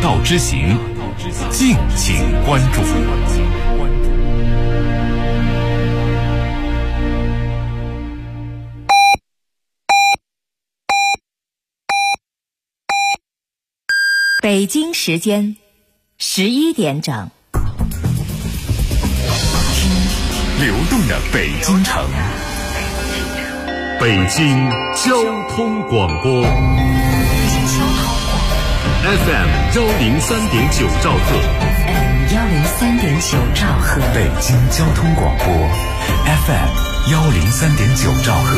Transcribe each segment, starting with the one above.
道之行，敬请关注。 北京时间11点整。 流动的北京城，北京交通广播 FM 103.9兆赫 103.9兆赫， 北京交通广播 FM 103.9兆赫。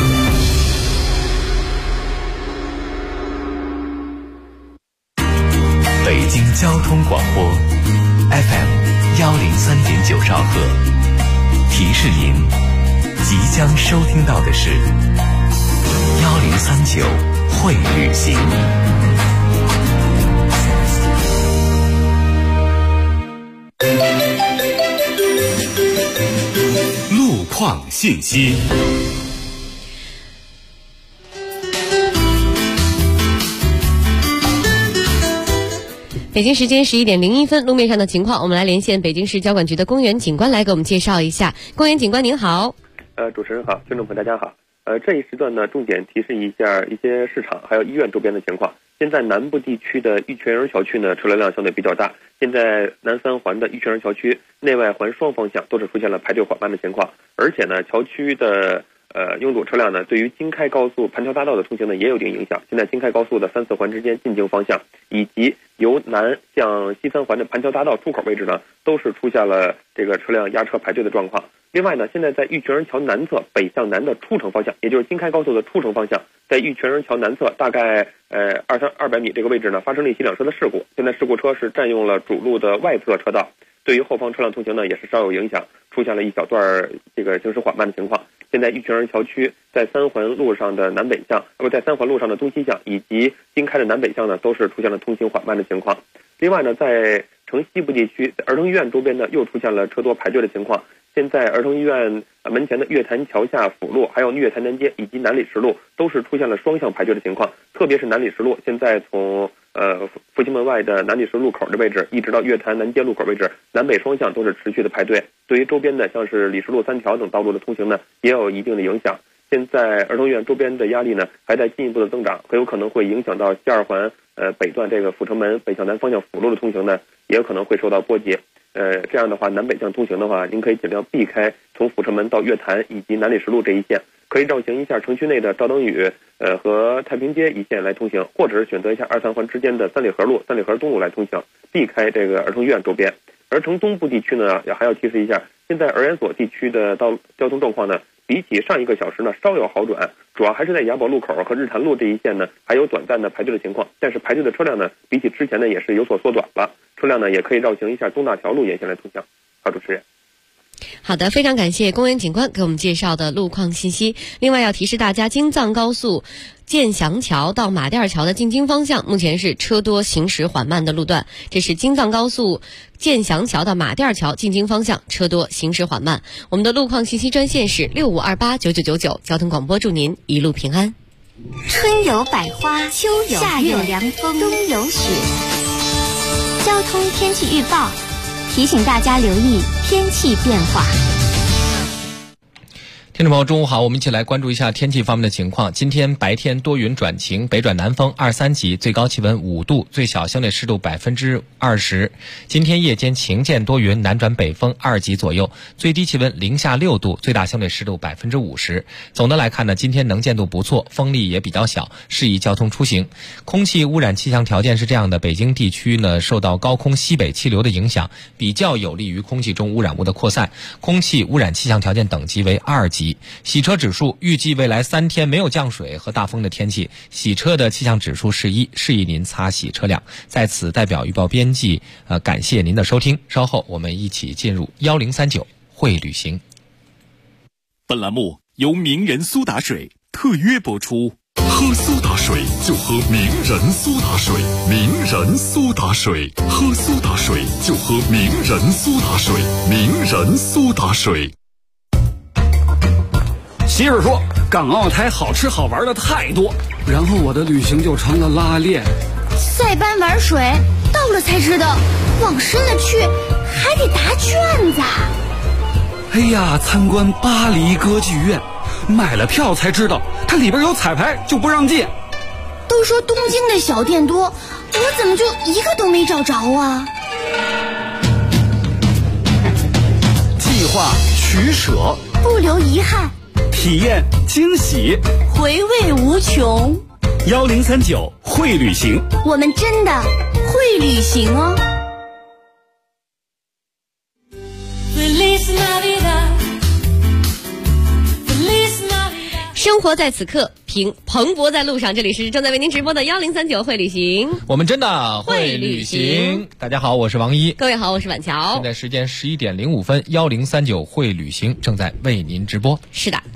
北京交通广播 FM 103.9兆赫，提示您即将收听到的是1039会旅行。路况信息。 北京时间11点01分，路面上的情况，我们来连线北京市交管局的公园警官来给我们介绍一下。公园警官您好。 主持人好，听众朋友大家好。这一时段呢，重点提示一下一些市场还有医院周边的情况。现在南部地区的玉泉园桥区呢，车流量相对比较大。现在南三环的玉泉园桥区内外环双方向都是出现了排队缓慢的情况，而且呢，桥区的拥堵车辆呢，对于京开高速盘桥大道的通行呢也有一定影响。现在京开高速的3、4环之间进京方向，以及由南向西3环的盘桥大道出口位置呢，都是出现了这个车辆压车排队的状况。另外呢，现在在玉泉园桥南侧北向南的出城方向，也就是京开高速的出城方向，在玉泉园桥南侧大概200米这个位置呢，发生了一起两车的事故。现在事故车是占用了主路的外侧车道，对于后方车辆通行呢也是稍有影响，出现了一小段这个行驶缓慢的情况。现在玉泉园桥区在3环路上的南北向，在3环路上的东西向以及京开的南北向呢，都是出现了通行缓慢的情况。另外呢，在城西部地区儿童医院周边呢，又出现了车多排队的情况。现在儿童医院门前的月坛桥下辅路，还有月坛南街以及南礼士路都是出现了双向排队的情况。特别是南礼士路，现在从复兴门外的南礼士路口的位置，一直到月坛南街路口位置，南北双向都是持续的排队。对于周边的像是礼士路3条等道路的通行呢，也有一定的影响。现在儿童医院周边的压力呢还在进一步的增长，很有可能会影响到西2环北段这个阜成门北向南方向辅路的通行呢，也有可能会受到波及。这样的话，南北向通行的话，您可以尽量避开从阜成门到月坛以及南礼士路这一线，可以绕行一下城区内的赵登禹和太平街一线来通行，或者是选择一下2、3环之间的三里河路、三里河东路来通行，避开这个儿童医院周边。而城东部地区呢，还要提示一下，现在儿研所地区的交通状况呢，比起上一个小时呢稍有好转，主要还是在雅宝路口和日坛路这一线呢，还有短暂的排队的情况，但是排队的车辆呢，比起之前呢也是有所缩短了，车辆呢也可以绕行一下东大桥路沿线来通行。好，主持人。 好的，非常感谢公园警官给我们介绍的路况信息。另外要提示大家，京藏高速建祥桥到马甸桥的进京方向目前是车多行驶缓慢的路段，这是京藏高速建祥桥到马甸桥进京方向车多行驶缓慢。我们的路况信息专线是65289999，交通广播祝您一路平安。 春有百花，秋有夏有凉风，冬有雪。交通天气预报提醒大家留意天气变化。 听众朋友中午好，我们一起来关注一下天气方面的情况。今天白天多云转晴，北转南风2、3级，最高气温5度，最小相对湿度20%。今天夜间晴间多云，南转北风2级左右，最低气温零下6度，最大相对湿度50%。总的来看呢，今天能见度不错，风力也比较小，适宜交通出行。空气污染气象条件是这样的，北京地区呢受到高空西北气流的影响，比较有利于空气中污染物的扩散，空气污染气象条件等级为2级。洗车指数预计未来3天没有降水和大风的天气，洗车的气象指数是1，适宜您擦洗车辆。在此代表预报编辑感谢您的收听，稍后我们一起进入1039会旅行。 本栏目由名人苏打水特约播出。喝苏打水就喝名人苏打水，名人苏打水，喝苏打水就喝名人苏打水，名人苏打水。 媳妇说港澳台好吃好玩的太多，然后我的旅行就成了拉练。 塞班玩水，到了这才知道往深了去还得答卷子。 哎呀，参观巴黎歌剧院，买了票才知道它里边有彩排，就不让进。 都说东京的小店多，我怎么就一个都没找着啊？ 计划取舍， 不留遗憾， 体验惊喜， 回味无穷。 1039会旅行， 我们真的会旅行哦。 生活在此刻，蓬勃在路上。这里是正在为您直播的1039会旅行， 我们真的会旅行。大家好，我是王一。 各位好，我是婉乔。 现在时间11点05分，1039会旅行正在为您直播。 是的。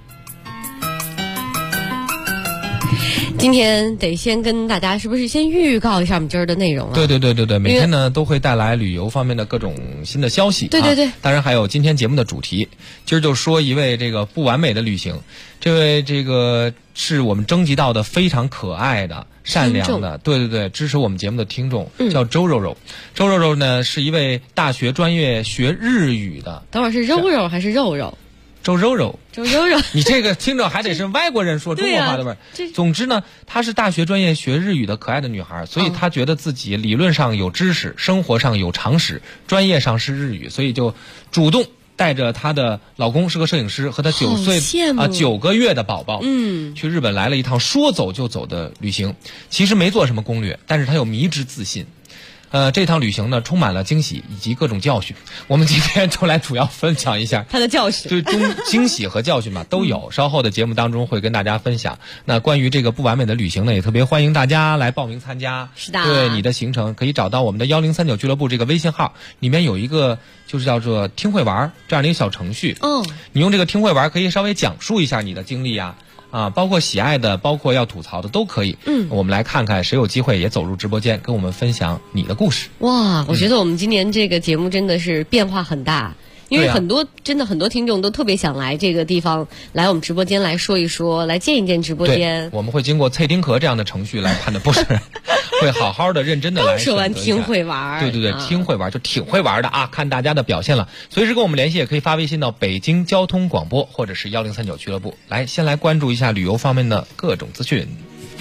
今天得先跟大家是不是先预告一下我们今儿的内容啊？ 对，每天呢都会带来旅游方面的各种新的消息。 对， 当然还有今天节目的主题，今儿就说一位这个不完美的旅行。这位这个是我们征集到的非常可爱的、善良的，对，支持我们节目的听众，叫周肉肉。周肉肉呢是一位大学专业学日语的。 等会儿是肉肉还是肉肉？ 周肉肉， 你这个听着还得是外国人说中国话的味儿。总之呢，她是大学专业学日语的可爱的女孩，所以她觉得自己理论上有知识，生活上有常识，专业上是日语，所以就主动带着她的老公是个摄影师和她9个月的宝宝，去日本来了一趟说走就走的旅行。其实没做什么攻略，但是她有迷之自信。这趟旅行呢，充满了惊喜以及各种教训。我们今天就来主要分享一下他的教训， 对，惊喜和教训嘛都有。稍后的节目当中会跟大家分享。那关于这个不完美的旅行呢，也特别欢迎大家来报名参加。 是的， 对你的行程可以找到我们的1039俱乐部这个微信号，里面有一个就是叫做听会玩这样的一个小程序。你用这个听会玩可以稍微讲述一下你的经历呀。包括喜爱的，包括要吐槽的都可以。我们来看看谁有机会也走入直播间，跟我们分享你的故事。 哇，我觉得我们今年这个节目真的是变化很大。因为很多听众都特别想来这个地方，来我们直播间来说一说，来见一见直播间。 我们会经过蔡丁壳这样的程序来判的，不是会好好的认真的来说完听会玩。 对，听会玩就挺会玩的啊，看大家的表现了。随时跟我们联系，也可以发微信到北京交通广播或者是1039俱乐部。先来关注一下旅游方面的各种资讯。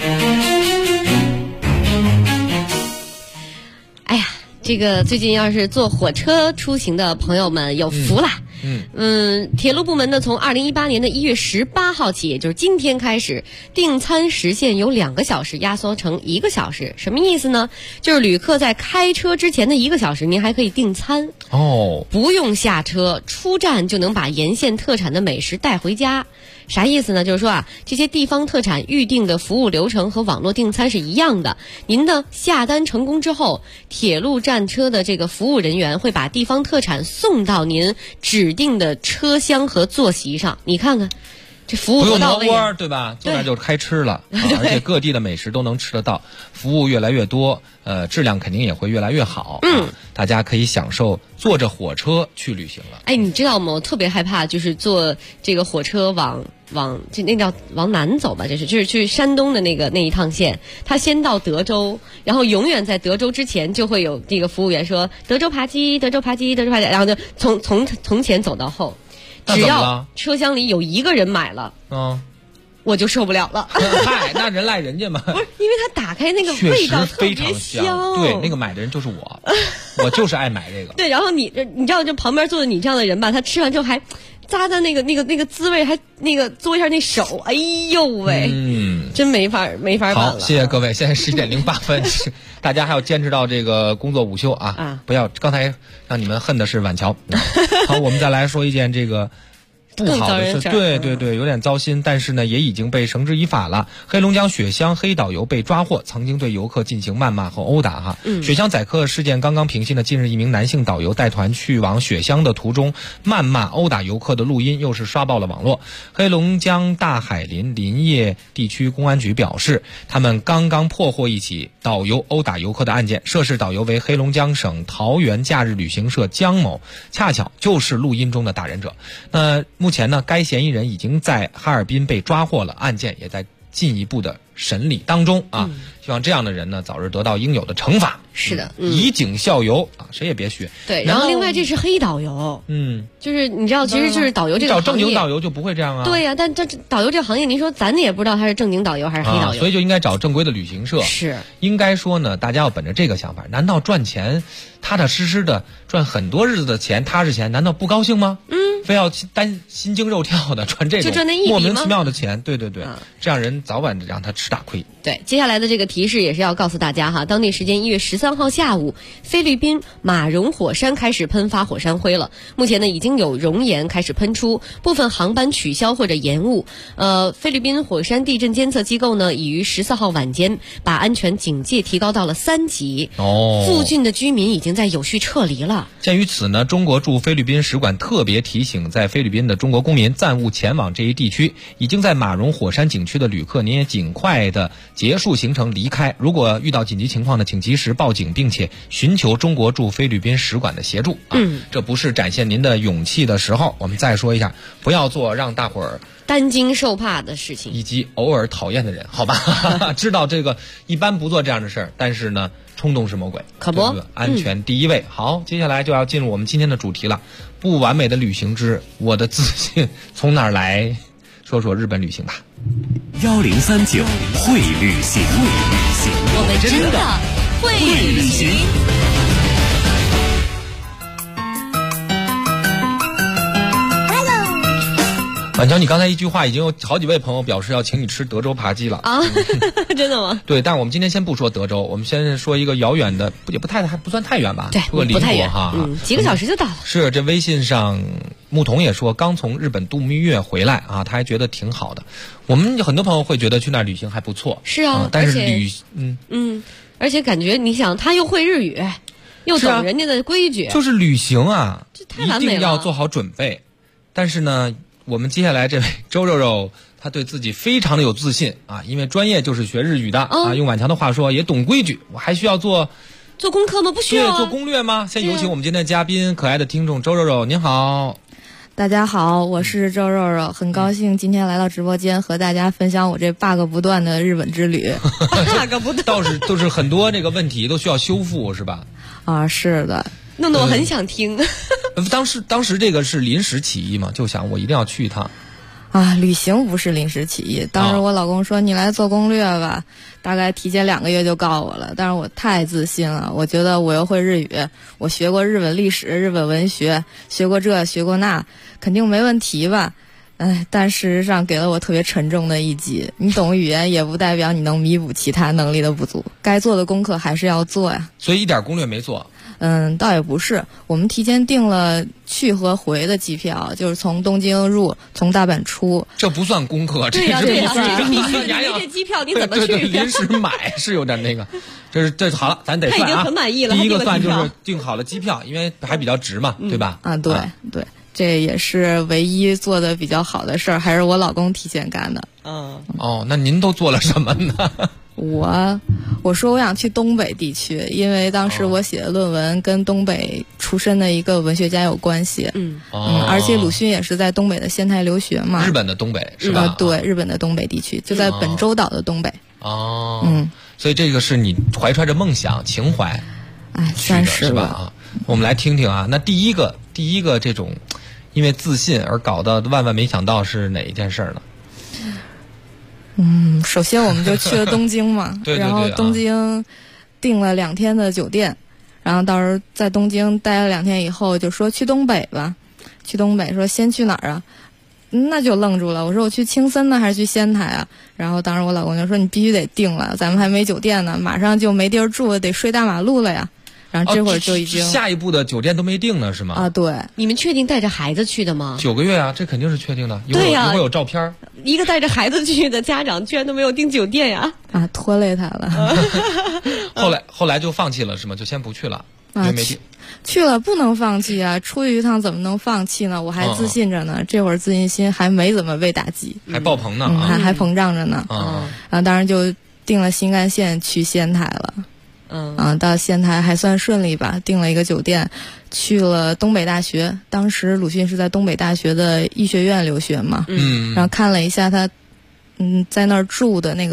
哎呀，这个最近要是坐火车出行的朋友们有福啦。铁路部门呢，从2018年的1月18号起，也就是今天开始，订餐时限由2个小时压缩成1个小时。什么意思呢？就是旅客在开车之前的1个小时，您还可以订餐不用下车，出站就能把沿线特产的美食带回家。啥意思呢？就是说这些地方特产预定的服务流程和网络订餐是一样的。您呢下单成功之后，铁路站车的这个服务人员会把地方特产送到您指定的车厢和坐席上。你看看这服务多到位， 不用挪窝，对吧？坐那就开吃了，而且各地的美食都能吃得到，服务越来越多，质量肯定也会越来越好。大家可以享受坐着火车去旅行了。 你知道吗？我特别害怕，就是坐这个火车往那叫往南走吧，就是去山东的那一趟线，他先到德州，然后永远在德州之前就会有这个服务员说德州扒鸡，然后就从前走到后，只要车厢里有一个人买了，我就受不了了。 嗨，那人赖人家嘛。 不是，因为他打开那个味道特别香。 对，那个买的人就是我就是爱买这个。 对，然后你知道，就旁边坐的你这样的人吧，他吃完之后还咂的那个滋味，还那个嘬一下那手，哎呦喂，真没法办了。 好，谢谢各位，现在11点08分，大家还要坚持到这个工作午休啊！不要刚才让你们恨的是晚桥。好，我们再来说一件这个不好的事，对，有点糟心，但是呢，也已经被绳之以法了。黑龙江雪乡黑导游被抓获，曾经对游客进行谩骂和殴打。雪乡宰客事件刚刚平息呢，近日一名男性导游带团去往雪乡的途中，谩骂殴打游客的录音又是刷爆了网络。黑龙江大海林林业地区公安局表示，他们刚刚破获一起导游殴打游客的案件，涉事导游为黑龙江省桃源假日旅行社江某，恰巧就是录音中的打人者。那目前呢，该嫌疑人已经在哈尔滨被抓获了，案件也在进一步的审理当中啊。希望这样的人呢早日得到应有的惩罚。 是的， 以儆效尤啊，谁也别学。 对，然后另外这是黑导游，就是你知道，其实就是导游这个行业， 找正经导游就不会这样啊。 对呀，但这导游这个行业，您说咱也不知道他是正经导游还是黑导游， 所以就应该找正规的旅行社。 是， 应该说呢，大家要本着这个想法，难道赚钱踏踏实实的赚很多日子的钱，踏实钱，难道不高兴吗？非要心惊肉跳的赚这种莫名其妙的钱，对，这样人早晚让他吃大亏。 对，接下来的这个提示也是要告诉大家哈，当地时间1月13号下午，菲律宾马荣火山开始喷发火山灰了。目前呢，已经有熔岩开始喷出，部分航班取消或者延误。菲律宾火山地震监测机构呢，已于14号晚间把安全警戒提高到了3级。附近的居民已经在有序撤离了。 鉴于此呢，中国驻菲律宾使馆特别提醒在菲律宾的中国公民暂勿前往这一地区。已经在马荣火山景区的旅客，您也尽快的结束行程离开。如果遇到紧急情况呢，请及时报警，并且寻求中国驻菲律宾使馆的协助啊。这不是展现您的勇气的时候。我们再说一下，不要做让大伙儿担惊受怕的事情， 以及偶尔讨厌的人，好吧？知道这个一般不做这样的事儿，但是呢，冲动是魔鬼， 可不， 安全第一位。好，接下来就要进入我们今天的主题了。不完美的旅行之我的自信从哪儿来？说说日本旅行吧。 1039会旅行， 我们真的会旅行。 婉乔，你刚才一句话已经有好几位朋友表示要请你吃德州扒鸡了啊！真的吗？ 对，但是我们今天先不说德州，我们先说一个遥远的，也不算太远吧？ 对，不太远哈， 几个小时就到了。 是，这微信上牧童也说刚从日本度蜜月回来啊，他还觉得挺好的。我们很多朋友会觉得去那儿旅行还不错， 是啊， 但是而且感觉你想他又会日语，又懂人家的规矩， 就是旅行啊， 这太完美了， 一定要做好准备。但是呢，我们接下来这位周肉肉，他对自己非常的有自信啊，因为专业就是学日语的啊，用婉强的话说也懂规矩。我还需要做功课吗？不需要做攻略吗？先有请我们今天的嘉宾，可爱的听众周肉肉，您好。 大家好，我是周肉肉，很高兴今天来到直播间和大家分享我这 bug 不断的日本之旅。 bug 不断， 都是很多这个问题都需要修复，是吧？ 啊，是的， 弄得我很想听。 当时这个是临时起意嘛，就想我一定要去一趟。 啊，旅行不是临时起意。当时我老公说你来做攻略吧，大概提前2个月就告我了。但是我太自信了，我觉得我又会日语，我学过日本历史、日本文学，学过这学过那，肯定没问题吧。但事实上给了我特别沉重的一击。你懂语言也不代表你能弥补其他能力的不足，该做的功课还是要做呀。 所以一点攻略没做。 倒也不是，我们提前订了去和回的机票，就是从东京入，从大阪出。 这不算功课， 对呀， 这你这机票你怎么去？ 对，临时买是有点那个。这好了，咱得算啊。 他已经很满意了。 第一个算就是订好了机票，因为还比较值嘛，对吧？ 啊，对。这也是唯一做的比较好的事儿，还是我老公提前干的。 那您都做了什么呢？ 我说我想去东北地区，因为当时我写的论文跟东北出身的一个文学家有关系。而且鲁迅也是在东北的仙台留学嘛。 日本的东北是吧？ 对，日本的东北地区就在本州岛的东北。 所以这个是你怀揣着梦想情怀， 算是吧？我们来听听啊，那第一个这种因为自信而搞得万万没想到是哪一件事呢？ 首先我们就去了东京嘛， 对， 然后东京订了2天的酒店，然后到时候在东京待了2天以后，就说去东北吧。去东北说先去哪儿啊？那就愣住了。我说我去青森呢，还是去仙台啊？然后当时我老公就说你必须得订了，咱们还没酒店呢，马上就没地儿住了，得睡大马路了呀。然后这会儿就已经下一步的酒店都没定呢，是吗？ 对。 你们确定带着孩子去的吗 ？9个月啊，这肯定是确定的。 对呀， 一会儿有照片。 一个带着孩子去的家长居然都没有订酒店呀！ 拖累他了。 后来就放弃了是吗？就先不去了，因为没定。 去了不能放弃啊！出去一趟怎么能放弃呢？我还自信着呢，这会儿自信心还没怎么被打击， 还爆棚呢， 还膨胀着呢。然后当然就订了新干线去仙台了。到仙台还算顺利吧，订了一个酒店，去了东北大学。当时鲁迅是在东北大学的医学院留学嘛，然后看了一下他，在那儿住的那个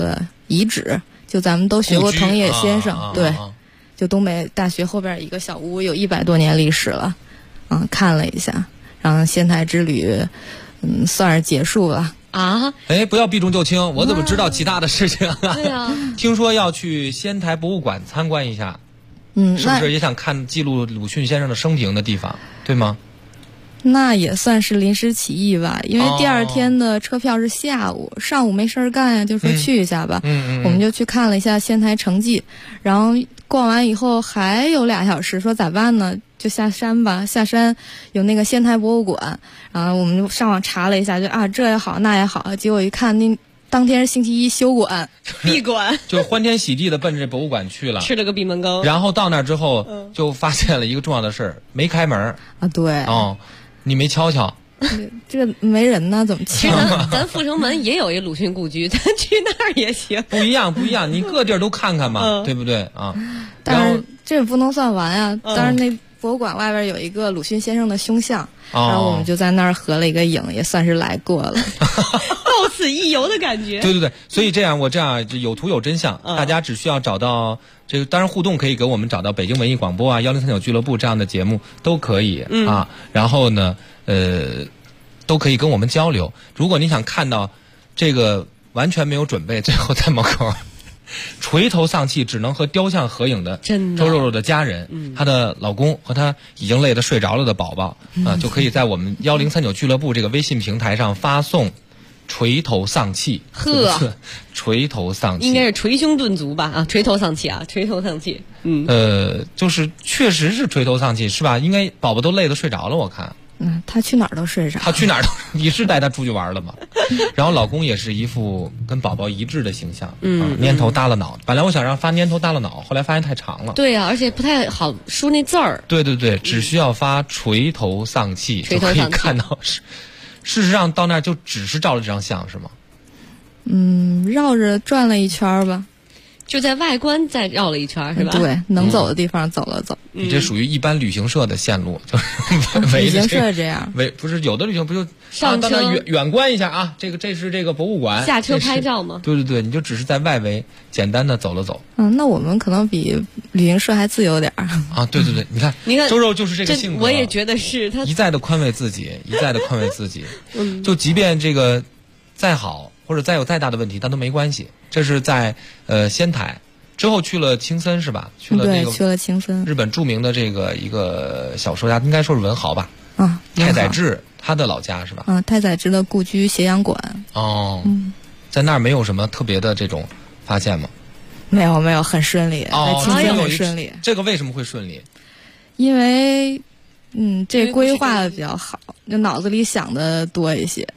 遗址，就咱们都学过藤野先生，对，就东北大学后边一个小屋，有100多年历史了，看了一下，然后仙台之旅，算是结束了。 啊！ 哎，不要避重就轻，我怎么知道其他的事情啊？ 对啊， 听说要去仙台博物馆参观一下，是不是也想看记录鲁迅先生的生平的地方，对吗？ 那也算是临时起意吧，因为第2天的车票是下午，上午没事儿干呀，就说去一下吧。我们就去看了一下仙台城迹，然后逛完以后还有2小时，说咋办呢？就下山吧，下山有那个仙台博物馆，然后我们就上网查了一下，就这也好那也好，结果一看那当天是星期一休馆闭馆， 就欢天喜地的奔着这博物馆去了， 吃了个闭门羹。 然后到那之后就发现了一个重要的事儿，没开门啊。对你没敲敲。 这个没人呢，怎么其实咱阜成门也有一鲁迅故居，咱去那儿也行。 不一样，你各地儿都看看嘛，对不对啊？ 但是这也不能算完呀。当然那博物馆外边有一个鲁迅先生的胸像，然后我们就在那儿合了一个影，也算是来过了， 到此一游的感觉。 对，所以我这样有图有真相，大家只需要找到这个，当然互动可以给我们找到北京文艺广播啊、1039俱乐部这样的节目都可以啊。然后呢，都可以跟我们交流。如果你想看到这个完全没有准备，最后在门口垂头丧气，只能和雕像合影的周肉肉的家人，她的老公和她已经累得睡着了的宝宝就可以在我们1039俱乐部这个微信平台上发送垂头丧气。垂头丧气应该是捶胸顿足吧？垂头丧气垂头丧气。 就是确实是垂头丧气，是吧？应该宝宝都累得睡着了，我看。 他去哪儿都睡着。 你是带他出去玩了吗？然后老公也是一副跟宝宝一致的形象，蔫头耷了脑。本来我想让发蔫头耷了脑，后来发现太长了。 对啊，而且不太好输那字儿。 对，只需要发垂头丧气就可以看到。事实上到那儿就只是照了这张相是吗？ 绕着转了一圈吧。 就在外观再绕了一圈是吧？ 对，能走的地方走了走。 你这属于一般旅行社的线路，就是旅行社这样。 不是有的旅行不就上车到那远观一下啊？这是这个博物馆。 下车拍照吗？ 对，你就只是在外围简单的走了走。 那我们可能比旅行社还自由点儿啊！对，你看周肉就是这个性格。 我也觉得是他一再的宽慰自己，就即便这个再好或者再有再大的问题，但都没关系。这是在仙台之后去了青森是吧？去了青森， 日本著名的这个一个小说家，应该说是文豪吧？太宰治他的老家是吧？ 太宰治的故居斜阳馆。 在那儿没有什么特别的这种发现吗？ 没有，很顺利。在青森很顺利。 这个为什么会顺利？ 因为这规划的比较好，就脑子里想的多一些。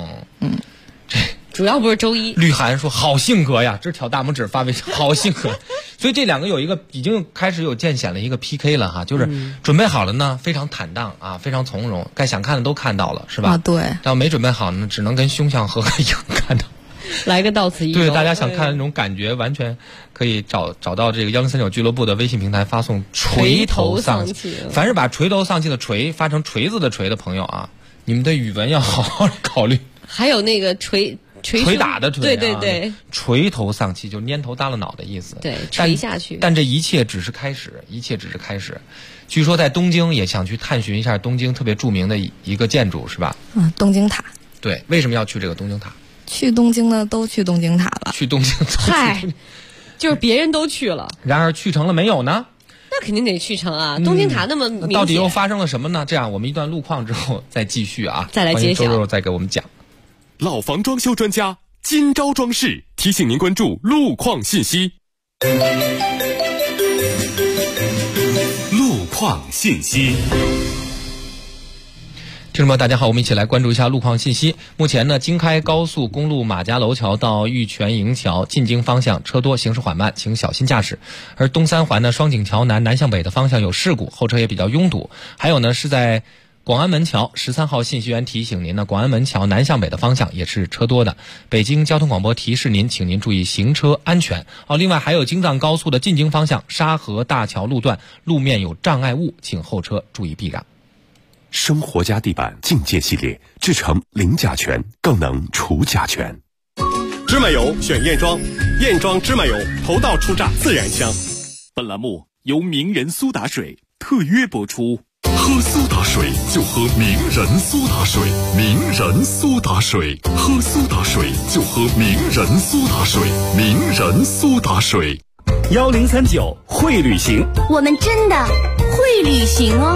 主要不是周一。 绿涵说好性格呀，这挑大拇指发微信，好性格。所以这两个有一个已经开始有渐显了一个 PK 了哈，就是准备好了呢，非常坦荡啊，非常从容，该想看的都看到了，是吧？ 对。 但没准备好呢，只能跟胸像合个影看到。 来个到此一游。 对，大家想看那种感觉，完全可以找到这个1039俱乐部的微信平台发送垂头丧气。凡是把垂头丧气的垂发成锤子的锤的朋友啊，你们的语文要好好考虑。 还有那个捶打的捶， 对， 垂头丧气就蔫头耷了脑的意思。 对，垂下去。 但这一切只是开始，据说在东京也想去探寻一下东京特别著名的一个建筑，是吧？ 东京塔。 对，为什么要去这个东京塔？ 去东京的都去东京塔了。 去东京嗨，就是别人都去了。 然而去成了没有呢？ 那肯定得去成啊！东京塔那么明显， 到底又发生了什么呢？这样，我们一段路况之后再继续啊， 再来揭晓。 周肉再给我们讲。 老房装修专家今朝装饰提醒您关注路况信息。路况信息。 听众们大家好，我们一起来关注一下路况信息。目前呢，京开高速公路马家楼桥到玉泉营桥进京方向车多，行驶缓慢，请小心驾驶。而东三环呢，双井桥南向北的方向有事故，后车也比较拥堵。还有呢，是在广安门桥13号信息员提醒您呢，广安门桥南向北的方向也是车多的。北京交通广播提示您，请您注意行车安全。另外还有京藏高速的进京方向沙河大桥路段路面有障碍物，请后车注意避让。 生活家地板境界系列制成零甲醛，更能除甲醛。 芝麻油选燕庄，燕庄芝麻油头道出榨自然香。 本栏目由名人苏打水特约播出。喝苏打水就喝名人苏打水，名人苏打水，喝苏打水就喝名人苏打水，名人苏打水。 1039会旅行， 我们真的会旅行哦。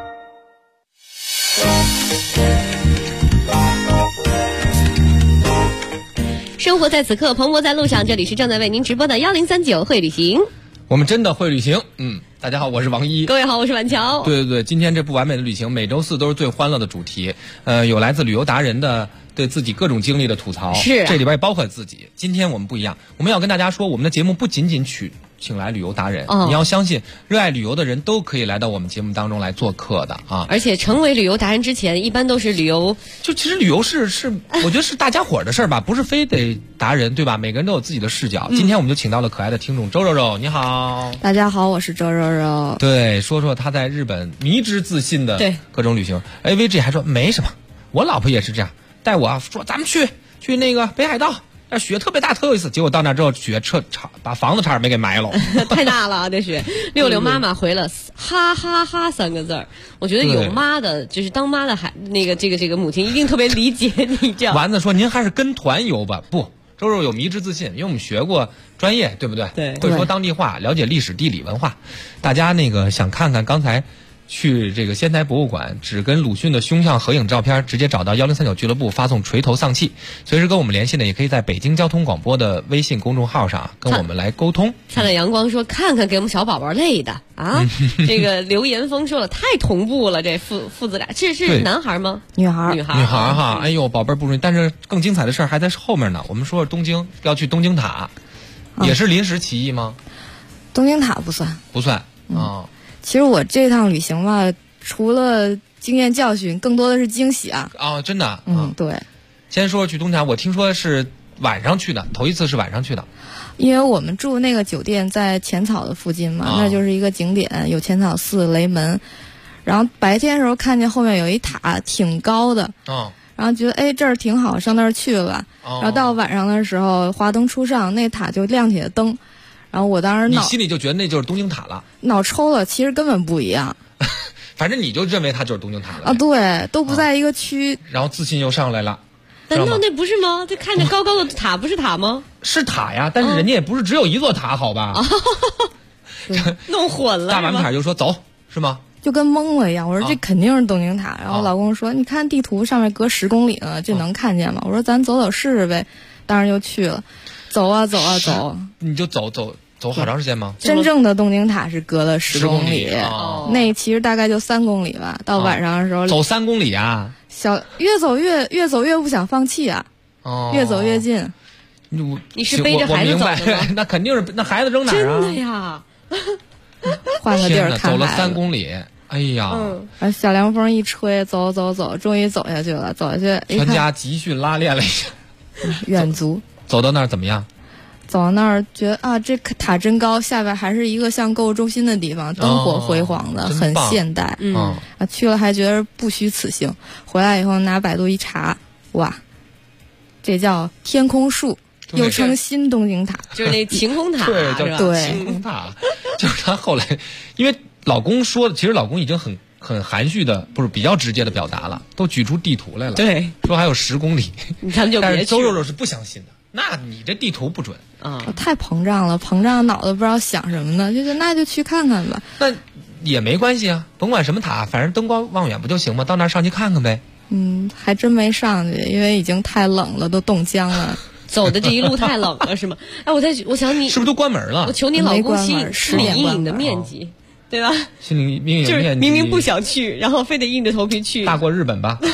生活在此刻，蓬勃在路上。这里是正在为您直播的1039会旅行。 我们真的会旅行。大家好，我是王一。 各位好，我是婉乔。 对，今天这不完美的旅行，每周四都是最欢乐的主题。有来自旅游达人的对自己各种经历的吐槽， 是这里边也包括自己。今天我们不一样，我们要跟大家说，我们的节目不仅仅请来旅游达人，你要相信，热爱旅游的人都可以来到我们节目当中来做客的啊！ 而且成为旅游达人之前，一般都是旅游， 其实旅游是，我觉得是大家伙的事儿吧，不是非得达人，对吧？每个人都有自己的视角。今天我们就请到了可爱的听众周肉肉，你好。 大家好，我是周肉肉。 对，说说他在日本迷之自信的各种旅行。VG 还说没什么，我老婆也是这样，带我说咱们去那个北海道。那雪特别大，特有意思。结果到那之后，雪把房子差点没给埋了， 太大了这雪。六六妈妈回了哈哈哈3个字儿。我觉得有妈的，就是当妈的这个母亲一定特别理解你这样。 丸子说您还是跟团游吧，不，周肉有迷之自信，因为我们学过专业，对不对？ 对， 会说当地话，了解历史地理文化。大家想看看刚才去这个仙台博物馆，只跟鲁迅的胸像合影照片，直接找到1039俱乐部发送垂头丧气。随时跟我们联系呢，也可以在北京交通广播的微信公众号上跟我们来沟通。 灿烂阳光说看看给我们小宝宝累的啊！这个刘岩峰说了太同步了，这父子俩是男孩吗？ 女孩哈！哎呦，宝贝儿不容易。但是更精彩的事儿还在后面呢。我们说东京要去东京塔，也是临时起意吗？ 东京塔不算啊。 其实我这趟旅行吧，除了经验教训，更多的是惊喜啊！ 真的， 对。 先说去东京塔，我听说是晚上去的，头一次是晚上去的。 因为我们住那个酒店在浅草的附近嘛，那就是一个景点，有浅草寺、雷门。然后白天的时候看见后面有一塔挺高的，然后觉得这儿挺好，上那儿去了吧。然后到晚上的时候，华灯初上，那塔就亮起了灯。然后我当时你心里就觉得那就是东京塔了， 脑抽了，其实根本不一样。 反正你就认为它就是东京塔了啊，对，都不在一个区。 然后自信又上来了。 难道那不是吗？这看着高高的塔不是塔吗？ 是塔呀，但是人家也不是只有一座塔，好吧？ 弄混了。 大满塔就说走，是吗？ 就跟懵了一样。我说这肯定是东京塔。然后老公说：“你看地图上面隔10公里呢，这能看见吗？”我说：“咱走走试试呗。”当然就去了，走啊走啊走。 你就走好长时间吗？ 真正的东京塔是隔了10公里，那其实大概就3公里吧。到晚上的时候走3公里啊， 越走越不想放弃啊，越走越近。 你是背着孩子走的吗？ 那肯定是，那孩子扔哪儿啊？ 真的呀， 换个地儿看。 走了3公里，哎呀， 小凉风一吹，走，终于走下去了。走下去， 全家集训拉练了一下， 远足。 走到那儿怎么样？ 走到那儿觉得啊，这塔真高，下边还是一个像购物中心的地方，灯火辉煌的，很现代。去了还觉得不虚此行。回来以后拿百度一查，哇，这叫天空树，又称新东京塔， 就是那晴空塔， 对，晴空塔。就是他后来，因为老公说的，其实老公已经很含蓄的，不是比较直接的表达了，都举出地图来了， 对， 说还有10公里， 咱们就别去。 但是周肉肉是不相信的。那你这地图不准啊！ 太膨胀了，膨胀脑子不知道想什么呢，那就去看看吧。 那也没关系啊，甭管什么塔，反正灯光望远不就行吗？到那儿上去看看呗。 还真没上去，因为已经太冷了，都冻僵了。 走的这一路太冷了，是吗？我想你是不是都关门了？ 我求你老公心理阴影的面积，对吧？ 心理阴影的面积， 就是明明不想去，然后非得硬着头皮去， 大过日本吧？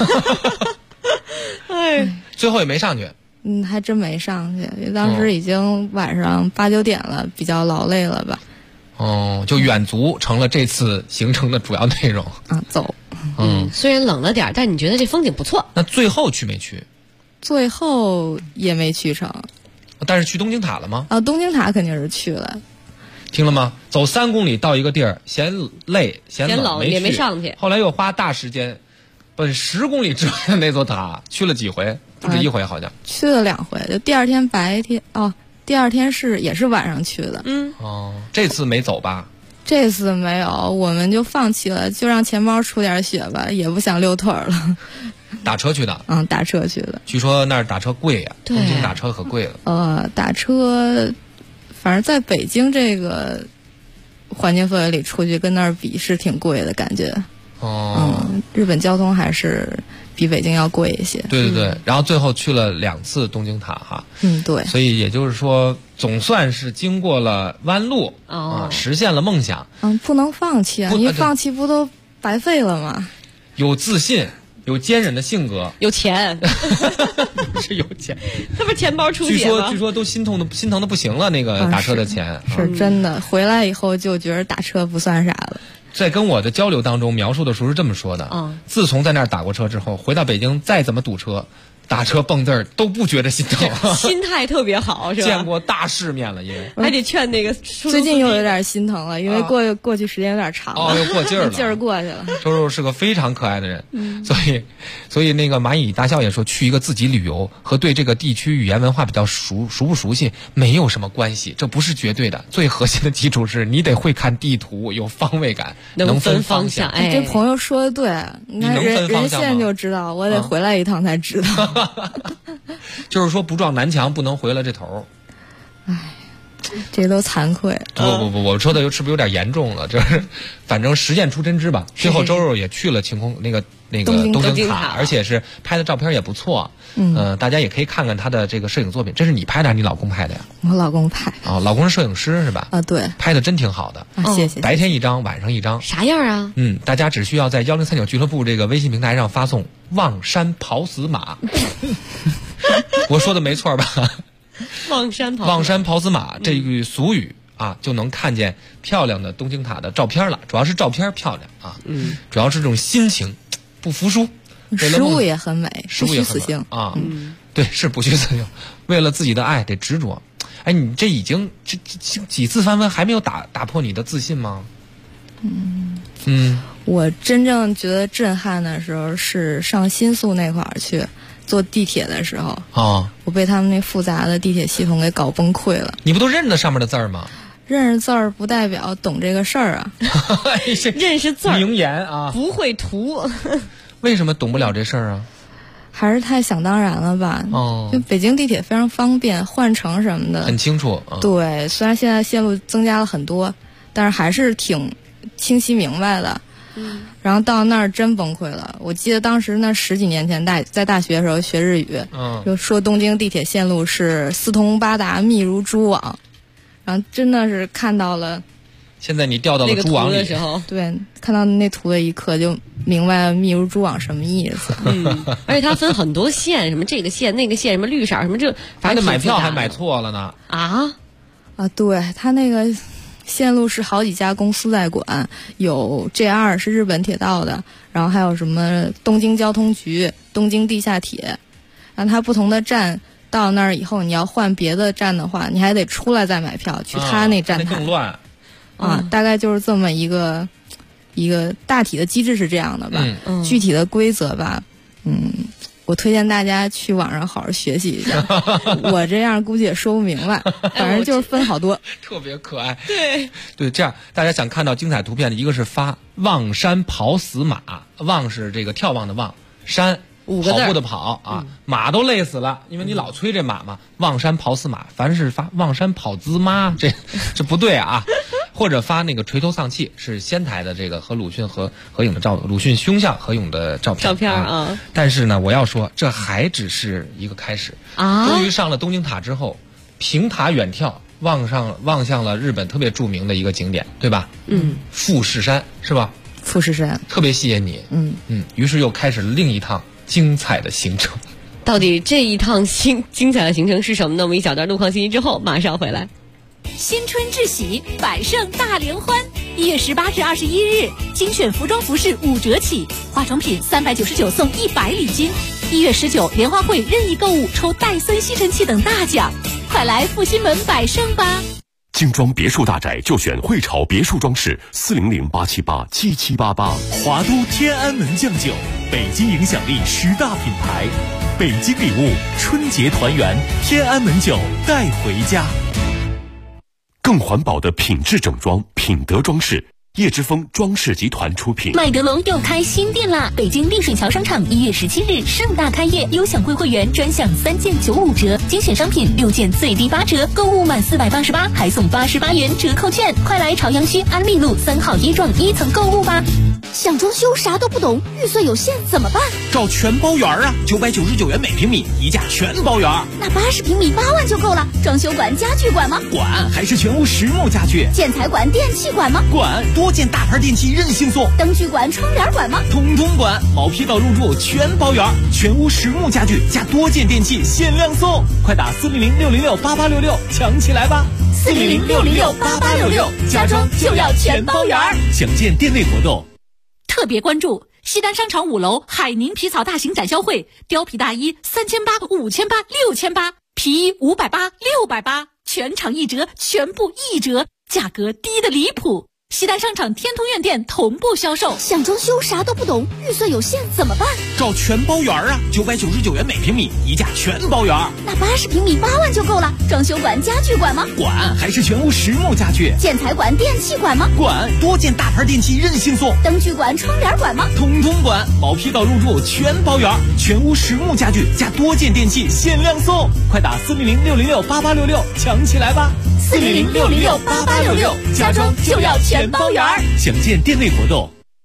最后也没上去。 还真没上去，当时已经晚上8、9点了，比较劳累了吧。 就远足成了这次行程的主要内容啊。走， 虽然冷了点，但你觉得这风景不错。 那最后去没去？ 最后也没去成。 但是去东京塔了吗？ 东京塔肯定是去了。 听了吗？走3公里到一个地儿，嫌累嫌冷也没上去， 后来又花大时间奔10公里之外的那座塔去了几回。 不止一回好像。 去了2回，就第二天白天第二天也是晚上去的。 这次没走吧？ 这次没有，我们就放弃了，就让钱包出点血吧，也不想溜腿了。 打车去的？ 打车去的。 据说那儿打车贵呀，东京打车可贵了。 打车，反正在北京这个环境氛围里出去跟那儿比是挺贵的感觉。日本交通还是比北京要贵一些。 对对对，然后最后去了2次东京塔哈。 对。 所以也就是说，总算是经过了弯路实现了梦想。 不能放弃啊！你放弃不都白费了吗？ 有自信，有坚韧的性格， 有钱， 不是有钱， 他不是钱包出血吗？ 据说都心疼的不行了，那个打车的钱是真的。回来以后就觉得打车不算啥了。 在跟我的交流当中描述的时候是这么说的：自从在那儿打过车之后，回到北京再怎么堵车、打车蹦字儿都不觉得心疼， 心态特别好，是吧？ 见过大世面了，因为还得劝那个最近又有点心疼了，因为过去时间有点长了， 又过劲儿了， 劲儿过去了。 周周是个非常可爱的人，所以那个蚂蚁大笑也说，去一个自己旅游和对这个地区语言文化比较熟不熟悉没有什么关系，这不是绝对的，最核心的基础是你得会看地图，有方位感，能分方向。 这朋友说的对， 你能分方向吗？ 人线就知道，我得回来一趟才知道。 就是说不撞南墙不能回了这头。 这都惭愧。 不，我说的是不是有点严重了？就是反正实践出真知吧。最后周肉也去了晴空那个东京塔，而且是拍的照片也不错。大家也可以看看他的这个摄影作品。这是你拍的还是你老公拍的呀？ 我老公拍。 老公是摄影师是吧？ 对。 拍的真挺好的。 谢谢。 白天一张，晚上一张。 啥样啊？ 大家只需要在1039俱乐部这个微信平台上发送“望山跑死马”。我说的没错吧？ 望山跑死马这句俗语就能看见漂亮的东京塔的照片了。主要是照片漂亮主要是这种心情，不服输。 食物也很美，不虚此行对，是不虚此行。为了自己的爱得执着。你这已经这几次翻还没有打破你的自信吗？ 我真正觉得震撼的时候是上新宿那块儿去。坐地铁的时候我被他们那复杂的地铁系统给搞崩溃了。 你不都认得上面的字儿吗？ 认识字儿不代表懂这个事儿啊。 认识字儿名言不会图。 为什么懂不了这事儿啊？ 还是太想当然了吧。就北京地铁非常方便，换乘什么的很清楚。 对，虽然现在线路增加了很多，但是还是挺清晰明白的。然后到那儿真崩溃了。我记得当时那10几年前在大学的时候学日语，就说东京地铁线路是四通八达，密如蛛网。然后真的是看到了， 现在你掉到了蛛网里的时候， 对，看到那图的一刻就明白了密如蛛网什么意思。 而且它分很多线，什么这个线那个线，什么绿色什么这，反正买票还买错了呢。 对，他那个线路是好几家公司在管，有 JR 是日本铁道的，然后还有什么东京交通局、东京地下铁，然后它不同的站到那儿以后，你要换别的站的话，你还得出来再买票去他那站台。 那更乱大概就是这么一个大体的机制是这样的吧。具体的规则吧，我推荐大家去网上好好学习一下。我这样估计也说不明白，反正就是分好多。 特别可爱。 对， 这样大家想看到精彩图片的，一个是发望山跑死马，望是这个眺望的望，山 5个字跑步的跑马都累死了，因为你老催这马嘛。望山跑死马，凡是发望山跑滋妈，这不对啊。或者发那个垂头丧气，是仙台的这个和鲁迅合影的鲁迅胸像合影的照片但是呢，我要说这还只是一个开始终于上了东京塔之后，平塔远眺望向了日本特别著名的一个景点，对吧？富士山是吧？ 富士山特别吸引你。于是又开始了另一趟精彩的行程。 到底这一趟精彩的行程是什么呢？我们一小段路况信息之后马上回来。 新春至喜，百盛大联欢！1月18至21日，精选服装服饰5折起，化妆品399送100礼金。1月19，联欢会任意购物抽戴森吸尘器等大奖，快来复兴门百盛吧！ 精装别墅大宅就选汇潮别墅装饰，400-878-7788。 华都天安门酱酒，北京影响力10大品牌。 北京礼物，春节团圆，天安门酒带回家。更环保的品质整装，品德装饰。叶之峰装饰集团出品。 麦德龙又开新店啦！北京丽水桥商场1月17日盛大开业，优享会员专享3件95折，精选商品6件最低8折，购物满488还送88元折扣券。快来朝阳区安利路3号一幢1层购物吧！ 想装修啥都不懂，预算有限怎么办？ 找全包园啊，999元每平米，一价全包园。 那80平米8万就够了。装修管、家具管吗？ 管，还是全屋实木家具。 建材管、电器管吗？ 管，多件大牌电器任性送。 灯具管、窗帘管吗？ 通通管，毛坯到入住全包圆，全屋实木家具加多件电器限量送，快打400-606-8866抢起来吧 ！400-606-8866，家装就要全包圆。 详见店内活动。 特别关注西单商场5楼海宁皮草大型展销会，貂皮大衣3800、5800、6800，皮衣580、680，全场1折，全部1折，价格低得离谱。西单商场天通苑店同步销售。 想装修啥都不懂，预算有限怎么办？ 找全包圆啊，999元每平米，一价全包圆。 那80平米8万就够了。装修管、家具管吗？ 管，还是全屋实木家具。 建材管、电器管吗？ 管，多件大牌电器任性送。 灯具管、窗帘管吗？ 通通管，毛坯到入住全包圆，全屋实木家具加多件电器限量送，快打400-606-8866抢起来吧 ！400-606-8866，家装就要全包圆。 详见店内活动。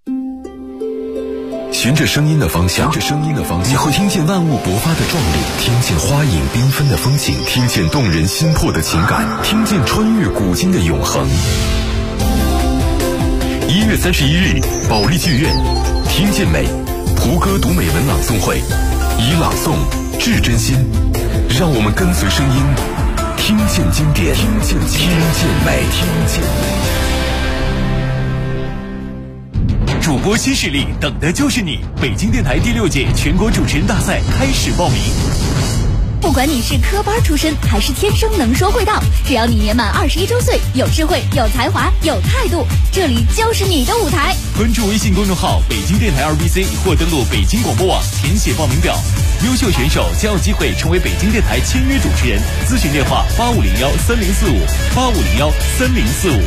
循着声音的方向，你会听见万物勃发的壮丽，听见花影缤纷的风景，听见动人心魄的情感，听见穿越古今的永恒。1月31日，保利剧院，听见美，胡歌读美文朗诵会，以朗诵致真心，让我们跟随声音，听见经典，听见美。 主播新势力，等的就是你！北京电台第6届全国主持人大赛开始报名。 不管你是科班出身还是天生能说会道，只要你年满21周岁，有智慧、有才华、有态度，这里就是你的舞台。 关注微信公众号北京电台2BC 或登录北京广播网填写报名表。优秀选手将有机会成为北京电台签约主持人。咨询电话8501-3045，8501-3045。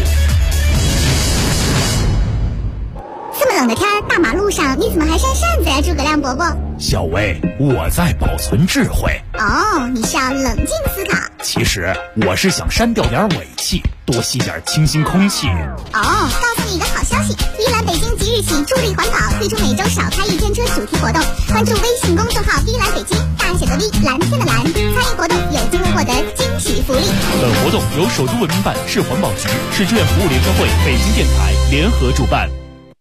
这么冷的天，大马路上你怎么还扇扇子呀，诸葛亮伯伯？ 小薇，我在保存智慧。 哦，你是要冷静思考。 其实我是想删掉点尾气，多吸点清新空气。 哦，告诉你一个好消息，依兰北京即日起助力环保，推出每周少开1天车主题活动。关注微信公众号依兰北京，大写的 V， 蓝天的蓝，参与活动有机会获得惊喜福利。 本活动由首都文明办、市环保局、市志愿服务联合会、北京电台联合主办。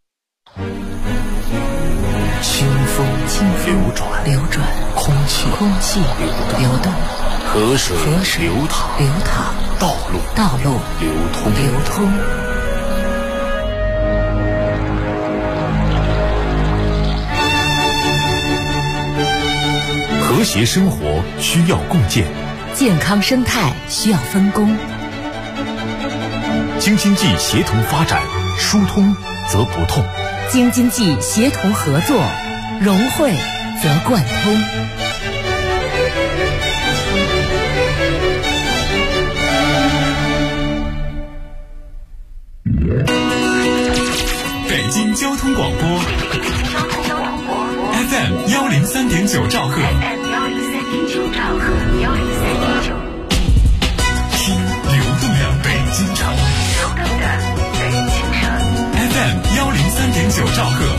清风流转，空气流动，河水流淌，道路流通。 和谐生活需要共建， 健康生态需要分工。 京津冀协同发展，疏通则不痛。 京津冀协同合作，融汇则贯通。 北京交通广播 FM 103.9兆赫，听流动的北京城。FM 103.9兆赫，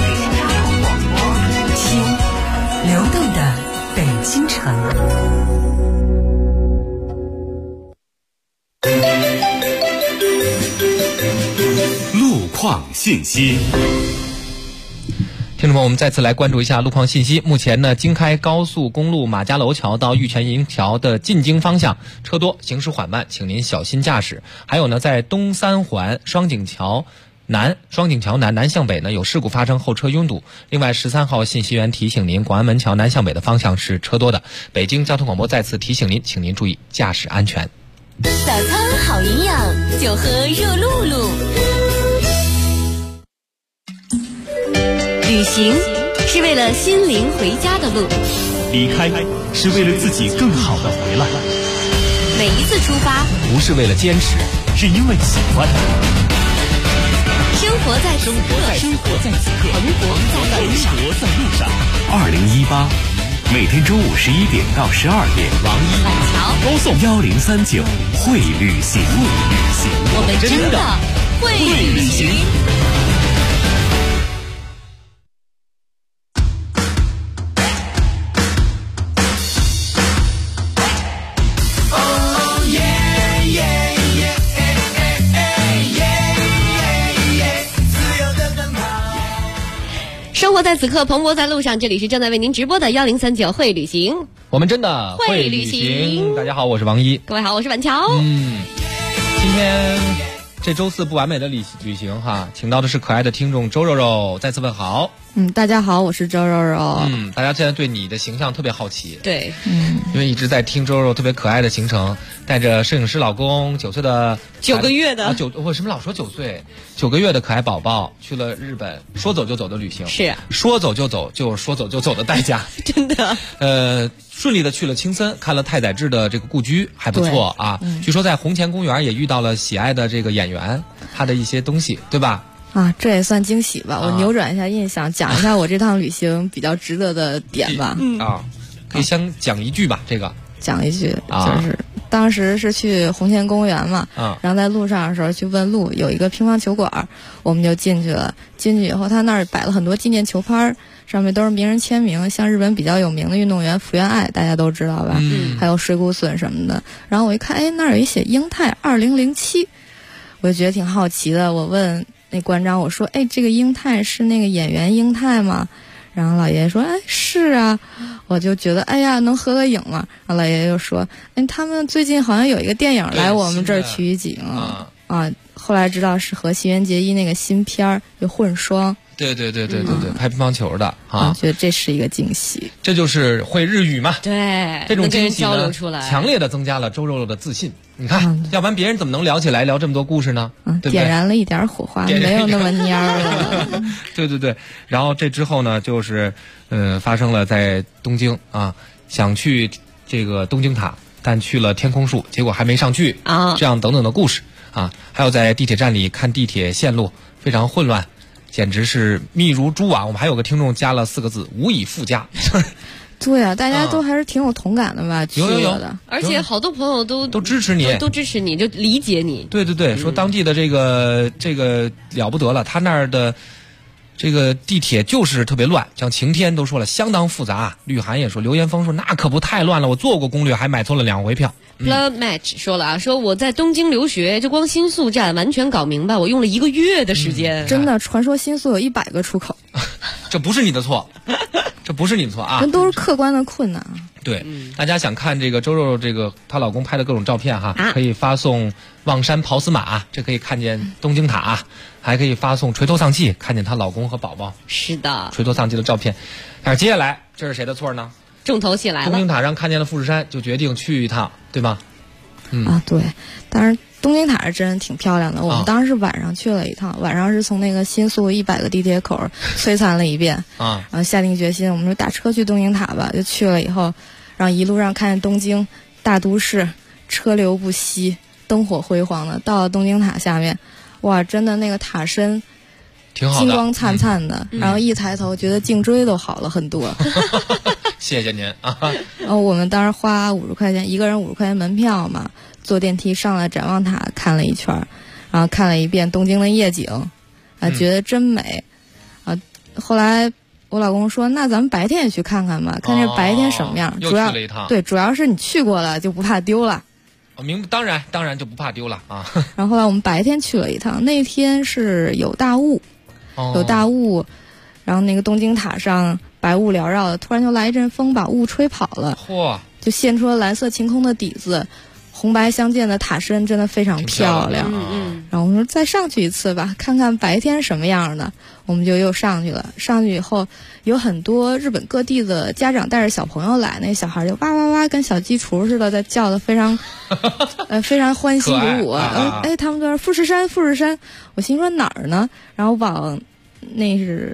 听流动的北京城。 路况信息。 听众朋友，我们再次来关注一下路况信息。目前呢，京开高速公路马家楼桥到玉泉营桥的进京方向车多，行驶缓慢，请您小心驾驶。还有呢，在东三环双井桥南南向北呢有事故发生，后车拥堵。另外13号信息员提醒您，广安门桥南向北的方向是车多的。北京交通广播再次提醒您，请您注意驾驶安全。 早餐好营养，就喝热露露。 旅行是为了心灵回家的路。 离开是为了自己更好的回来。 每一次出发不是为了坚持，是因为喜欢。 生活在此刻， 生活在此刻， 生活在路上。 2018，每天中午11点到12点， 王一、 板桥高颂 1039会旅行， 我们真的会旅行。生活在此刻，蓬勃在路上。这里是正在为您直播的1039会旅行， 我们真的会旅行。大家好，我是王一。 各位好，我是板桥。 今天这周四不完美的旅行哈，请到的是可爱的听众周肉肉，再次问好。 大家好，我是周肉肉。 大家现在对你的形象特别好奇。 对， 因为一直在听周肉特别可爱的行程，带着摄影师老公9岁的 9个月的我为什么老说9岁？9个月的可爱宝宝去了日本，说走就走的旅行。 是说走就走，就是说走就走的代价。 真的。 顺利的去了青森，看了太宰治的这个故居，还不错啊。据说在红前公园也遇到了喜爱的这个演员，他的一些东西，对吧？ 这也算惊喜吧。我扭转一下印象，讲一下我这趟旅行比较值得的点吧。 可以先讲一句吧，这个讲一句，就是当时是去红前公园嘛，然后在路上的时候去问路，有一个乒乓球馆，我们就进去了。进去以后，他那儿摆了很多纪念球拍，上面都是名人签名，像日本比较有名的运动员福原爱，大家都知道吧？还有水谷隼什么的。然后我一看，那儿有一写英泰2007，我就觉得挺好奇的。我问那馆长，我说这个英泰是那个演员英泰吗？然后老爷爷说是啊。我就觉得能合个影嘛。然后老爷爷又说他们最近好像有一个电影来我们这儿取景后来知道是和西园结衣那个新片儿就混双。 对，拍乒乓球的觉得这是一个惊喜。 这就是会日语嘛。 对， 这种惊喜交流出来， 强烈的增加了周肉肉的自信。你看，要不然别人怎么能聊起来聊这么多故事呢？对不对？ 点燃了一点火花，没有那么蔫了。 对。然后这之后呢，就是发生了在东京想去这个东京塔，但去了天空树，结果还没上去这样等等的故事还有在地铁站里看地铁线路非常混乱，简直是密如蛛网。我们还有个听众加了4个字：无以复加。 对啊，大家都还是挺有同感的吧？ 有的， 而且好多朋友都支持你， 都支持你，就理解你。 对，说当地的这个了不得了，他那儿的这个地铁就是特别乱，像晴天都说了相当复杂，绿涵也说，刘岩峰说那可不太乱了，我做过攻略还买错了2回票。 Blood Match 说了说我在东京留学，就光新宿站完全搞明白，我用了1个月的时间。 真的，传说新宿有100个出口。 这不是你的错，这不是你的错这都是客观的困难。 对，大家想看这个周肉肉这个她老公拍的各种照片可以发送望山跑死马，这可以看见东京塔还可以发送垂头丧气，看见她老公和宝宝。 是的， 垂头丧气的照片。但是接下来这是谁的错呢？ 重头戏来了。 东京塔上看见了富士山，就决定去一趟，对吗？ 对。但是东京塔是真挺漂亮的。我们当时是晚上去了一趟，晚上是从那个新宿100个地铁口摧残了一遍然后下定决心，我们说打车去东京塔吧。就去了以后，然后一路上看见东京大都市，车流不息，灯火辉煌的。到了东京塔下面，哇，真的那个塔身挺好的， 金光灿灿的。然后一抬头，觉得颈椎都好了很多。 谢谢您然后我们当时花50块钱，一个人50块钱门票嘛，坐电梯上了展望塔看了一圈，然后看了一遍东京的夜景觉得真美后来我老公说那咱们白天也去看看吧，看这白天什么样。 又去了一趟。 对，主要是你去过了就不怕丢了。 当然就不怕丢了然后后来我们白天去了一趟，那天是有大雾然后那个东京塔上白雾缭绕的，突然就来一阵风把雾吹跑了，就现出了蓝色晴空的底子，红白相间的塔身真的非常漂亮。然后我们说再上去一次吧，看看白天什么样的。我们就又上去了。上去以后，有很多日本各地的家长带着小朋友来，那小孩就哇哇哇跟小鸡雏似的在叫的，非常非常欢欣鼓舞。他们都说富士山。我心说哪儿呢？然后往那是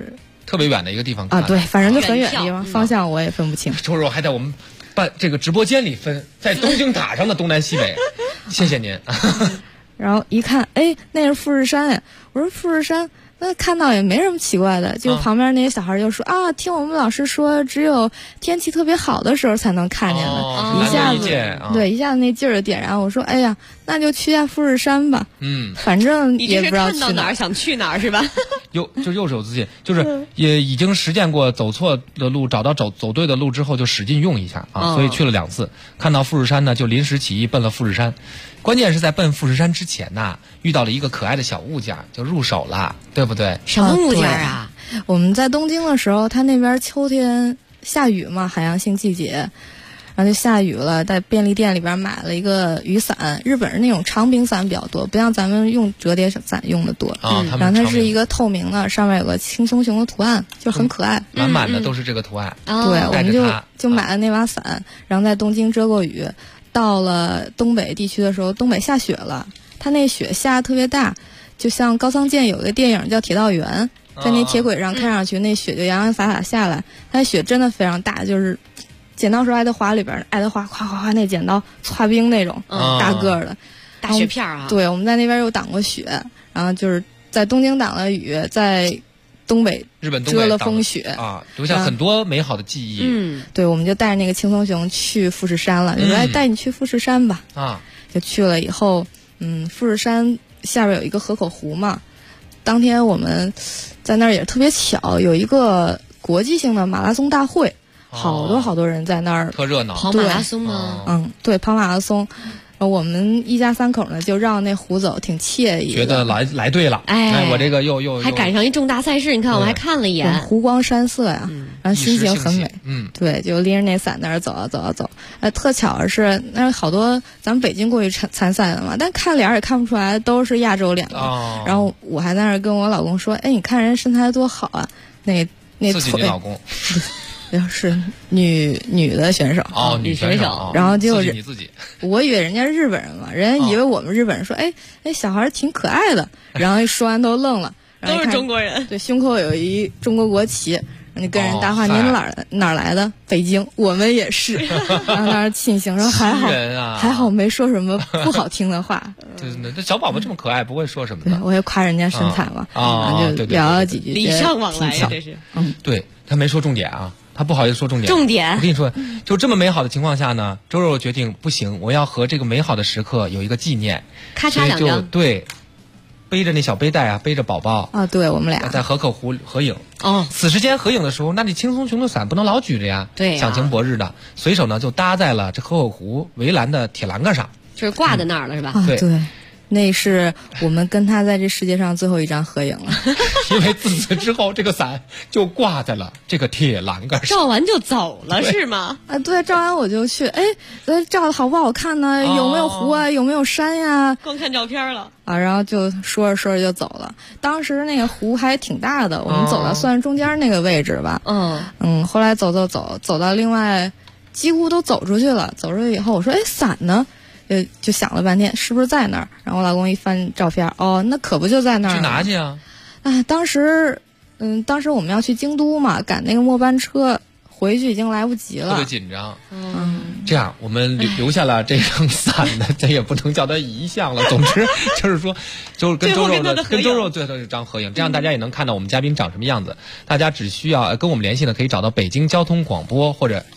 特别远的一个地方看啊，对，反正就很远的地方，方向我也分不清。 周肉还在我们办这个直播间里分，在东京塔上的东南西北，谢谢您。 然后一看，哎，那是富士山呀！我说富士山，那看到也没什么奇怪的。就旁边那些小孩就说啊，听我们老师说，只有天气特别好的时候才能看见的。一下子，对，一下子那劲儿就点燃。我说，哎呀，那就去下富士山吧。反正也不知道去哪儿，想去哪儿是吧？ 又是有自信，就是也已经实践过走错的路，找到走对的路之后，就使劲用一下啊。所以去了2次，看到富士山呢，就临时起意奔了富士山。关键是在奔富士山之前呐，遇到了一个可爱的小物件，就入手了，对不对？ 什么物件啊？ 我们在东京的时候，它那边秋天下雨嘛，海洋性季节，然后就下雨了，在便利店里边买了一个雨伞，日本人那种长柄伞比较多，不像咱们用折叠伞用的多。然后它是一个透明的，上面有个青松熊的图案，就很可爱。 满满的都是这个图案。 对，我们就买了那把伞，然后在东京遮过雨。到了东北地区的时候，东北下雪了，它那雪下得特别大，就像高仓健有个电影叫《铁道员》，在那铁轨上看上去那雪就洋洋洒洒下来，它雪真的非常大，就是剪刀手爱德华里边爱德华哗哗哗那剪刀擦冰那种大个儿的大雪片啊。 对，我们在那边又挡过雪，然后就是在东京挡了雨，在东北遮了风雪啊，留下很多美好的记忆。 对，我们就带着那个青松熊去富士山了，就说带你去富士山吧。就去了以后，富士山下边有一个河口湖嘛。当天我们在那儿也特别巧，有一个国际性的马拉松大会，好多人在那儿特热闹， 跑马拉松吗？ 对，跑马拉松。我们一家3口呢，就绕那湖走，挺惬意的。 觉得来对了，我这个又还赶上一重大赛事，你看我还看了一眼， 湖光山色呀，然后心情很美。对，就拎着那伞那儿走啊走啊走。特巧的是，那好多咱们北京过去参赛的嘛，但看脸也看不出来都是亚洲脸的。然后我还在那儿跟我老公说，哎，你看人身材多好啊，那自己你老公。 是女的选手女选手， 然后结果你自己， 我以为人家日本人嘛，人家以为我们日本人说，哎，小孩挺可爱的，然后一说完都愣了，然后都是中国人， 对，胸口有一中国国旗，你跟人搭话，您哪儿来的？北京，我们也是，然后那儿庆幸说还好没说什么不好听的话。 对，这小宝宝这么可爱，不会说什么的。 我也夸人家身材嘛，就聊了几句， 礼尚往来呀，这是。 对他没说重点啊。他不好意思说重点。 重点， 我跟你说，就这么美好的情况下呢，周肉决定不行，我要和这个美好的时刻有一个纪念。 咔嚓2张。 对，背着那小背带啊，背着宝宝啊，对我们俩在河口湖合影。此时间合影的时候，那青松熊的伞不能老举着呀， 对， 响晴博日的，随手呢就搭在了这河口湖围栏的铁栏杆上， 就是挂在那儿了，是吧？ 对。那是我们跟他在这世界上最后一张合影了， 因为自此之后，这个伞就挂在了这个铁栏杆上。 照完就走了是吗？ 对，照完我就去，照的好不好看呢？有没有湖啊？有没有山呀？ 光看照片了然后就说着就走了。当时那个湖还挺大的，我们走到算中间那个位置吧。后来走到另外，几乎都走出去了。走出去以后，我说：“伞呢？”就想了半天，是不是在那儿？然后我老公一翻照片，那可不就在那儿。 去拿去啊！ 当时我们要去京都嘛，赶那个末班车回去已经来不及了， 特别紧张。这样我们留下了这张伞呢，这也不能叫它遗像了。总之就是说，就是跟周肉最后一张合影，这样大家也能看到我们嘉宾长什么样子。大家只需要跟我们联系呢，可以找到北京交通广播或者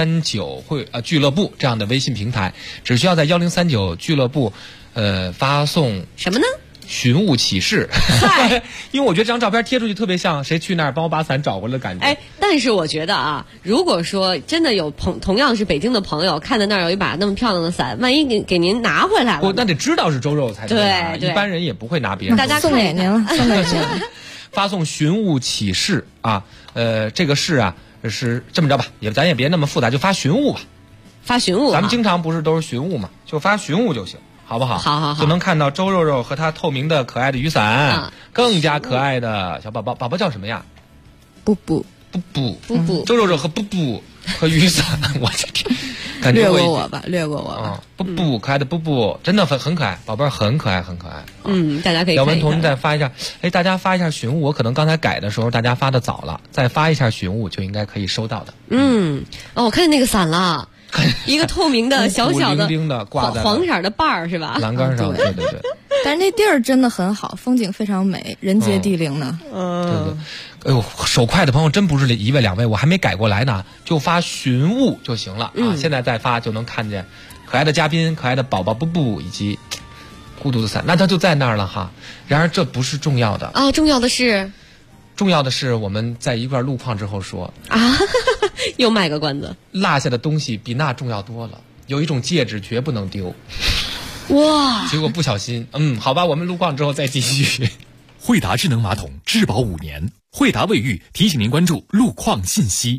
1039俱乐部这样的微信平台，只需要在1039俱乐部发送什么呢？ 寻物启事，因为我觉得这张照片贴出去特别像谁去那儿帮我把伞找回来的感觉。 但是我觉得如果说真的有同样是北京的朋友看到那儿有一把那么漂亮的伞，万一给您拿回来了， 那得知道是周肉才对， 一般人也不会拿别人。 大家送给您了，送给您了。 发送寻物启事这个事是这么着吧，咱也别那么复杂，就发寻物吧。 发寻物， 咱们经常不是都是寻物嘛，就发寻物就行。好不好？ 好， 就能看到周肉和他透明的可爱的雨伞，更加可爱的小宝宝。宝宝叫什么呀？ 布布。 周肉和布布和雨伞，我的天，感觉略过我吧，略过我吧。 布布，可爱的布布，真的很可爱，宝贝儿很可爱，很可爱。 大家可以看一看。 姚文彤，您再发一下，大家发一下寻物，我可能刚才改的时候大家发的早了，再发一下寻物就应该可以收到的。 我看见那个伞了。一个透明的小小的挂在黄色的瓣儿是吧？ 栏杆上，对。 但是那地儿真的很好，风景非常美，人杰地灵的。 对。哎呦，手快的朋友真不是一位两位，我还没改过来呢，就发寻物就行了啊！现在再发就能看见可爱的嘉宾、可爱的宝宝布布以及孤独的伞，那它就在那儿了哈。然而这不是重要的啊，重要的是我们在一段路况之后说啊，又卖个关子， 落下的东西比那重要多了。有一种戒指绝不能丢， 哇！ 结果不小心，好吧，我们路况之后再继续。 惠达智能马桶质保5年，惠达卫浴提醒您关注路况信息。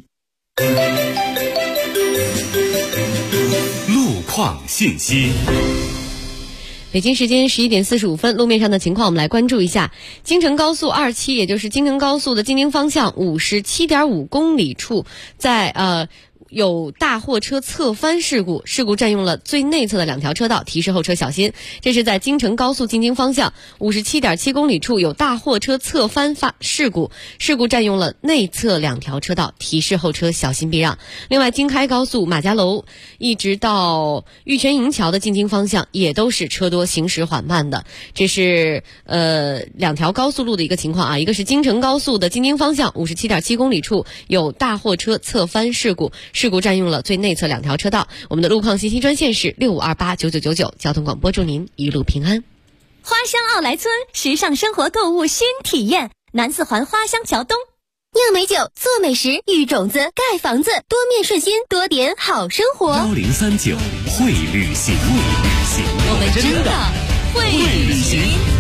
路况信息。 北京时间11点45分，路面上的情况我们来关注一下。京承高速2期，也就是京承高速的京津方向57.5公里处，在有大货车侧翻事故占用了最内侧的2条车道，提示后车小心。这是在京承高速京津方向57.7公里处有大货车侧翻事故占用了内侧2条车道，提示后车小心避让。另外，京开高速马家楼一直到玉泉营桥的进京方向也都是车多行驶缓慢的。这是2条高速路的一个情况啊，一个是京承高速的京津方向57.7公里处有大货车侧翻事故占用了最内侧2条车道。我们的路况信息专线是65289999，交通广播祝您一路平安。 花乡奥莱村，时尚生活购物新体验，南四环花乡桥东。 酿美酒，做美食，育种子，盖房子，多面顺心，多点好生活。 1039会旅行， 我们真的会旅行。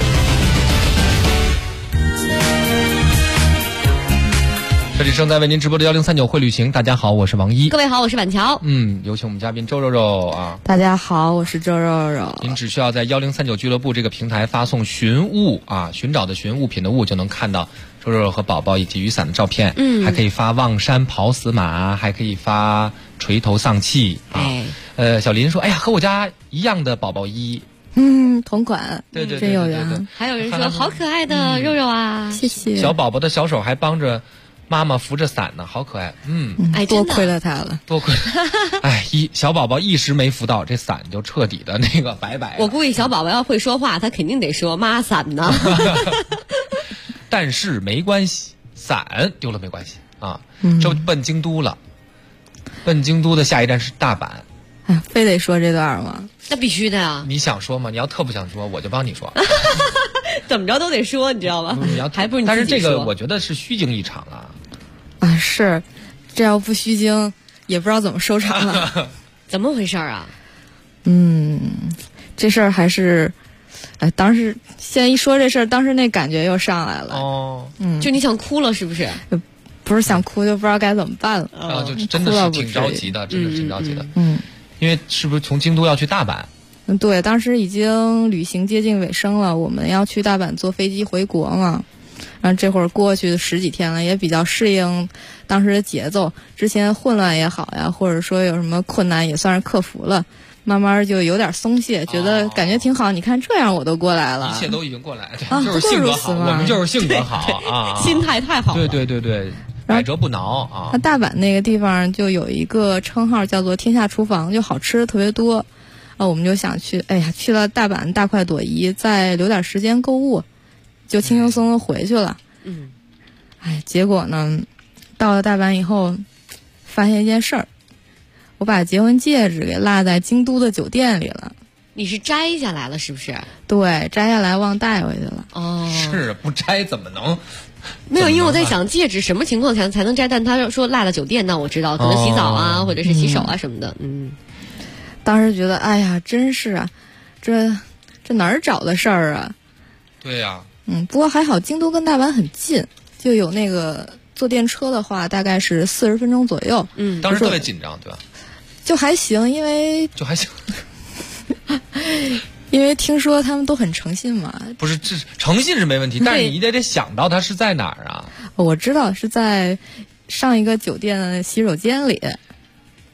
这里正在为您直播的1039会旅行，大家好，我是王一。 各位好，我是板桥。 有请我们嘉宾周肉肉啊。 大家好，我是周肉肉。 您只需要在1039俱乐部这个平台发送寻物啊，寻找的寻物品的物，就能看到周肉肉和宝宝以及雨伞的照片。还可以发望山跑死马，还可以发垂头丧气啊。小林说，哎呀，和我家一样的宝宝衣。 同款， 对， 真有缘。 还有人说好可爱的肉肉啊， 谢谢。 小宝宝的小手还帮着妈妈扶着伞呢，好可爱。 多亏了他了， 多亏。小宝宝一时没扶到，这伞就彻底的那个拜拜了。 我估计小宝宝要会说话，他肯定得说妈伞呢。 但是没关系，伞丢了没关系啊。这奔京都了，奔京都的下一站是大阪。 非得说这段吗？ 那必须的呀。 你想说吗？你要特不想说，我就帮你说。 怎么着都得说，你知道吗？还不是你自己说。 但是这个我觉得是虚惊一场啊。 是，这要不虚惊，也不知道怎么收场了。 怎么回事啊？ 这事儿还是，当时现在一说这事儿，当时那感觉又上来了。 就你想哭了是不是？ 不是想哭，就不知道该怎么办了。 就真的是挺着急的，真的是挺着急的。因为是不是从京都要去大阪？ 对，当时已经旅行接近尾声了，我们要去大阪坐飞机回国嘛。然后这会儿过去10几天了，也比较适应当时的节奏。之前混乱也好呀，或者说有什么困难也算是克服了，慢慢就有点松懈，觉得感觉挺好。你看这样我都过来了， 一切都已经过来，就是性格好，我们就是性格好啊， 心态太好了。 对。百折不挠啊！ 那大阪那个地方就有一个称号叫做“天下厨房”，就好吃的特别多。我们就想去，去了大阪大快朵颐，再留点时间购物，就轻轻松松回去了。结果呢，到了大阪以后，发现一件事儿，我把结婚戒指给落在京都的酒店里了。 你是摘下来了是不是？ 对，摘下来忘带回去了。 是不摘怎么能？ 没有，因为我在想戒指什么情况才能摘，但他说落了酒店，那我知道可能洗澡啊，或者是洗手啊什么的。 当时觉得哎呀，真是啊，这哪儿找的事儿啊？ 对呀。 不过还好，京都跟大阪很近，就有那个坐电车的话，大概是40分钟左右。 当时特别紧张，对吧？ 就还行，因为因为听说他们都很诚信嘛。 不是，这诚信是没问题，但是你得想到他是在哪儿啊？ 我知道是在上一个酒店的洗手间里。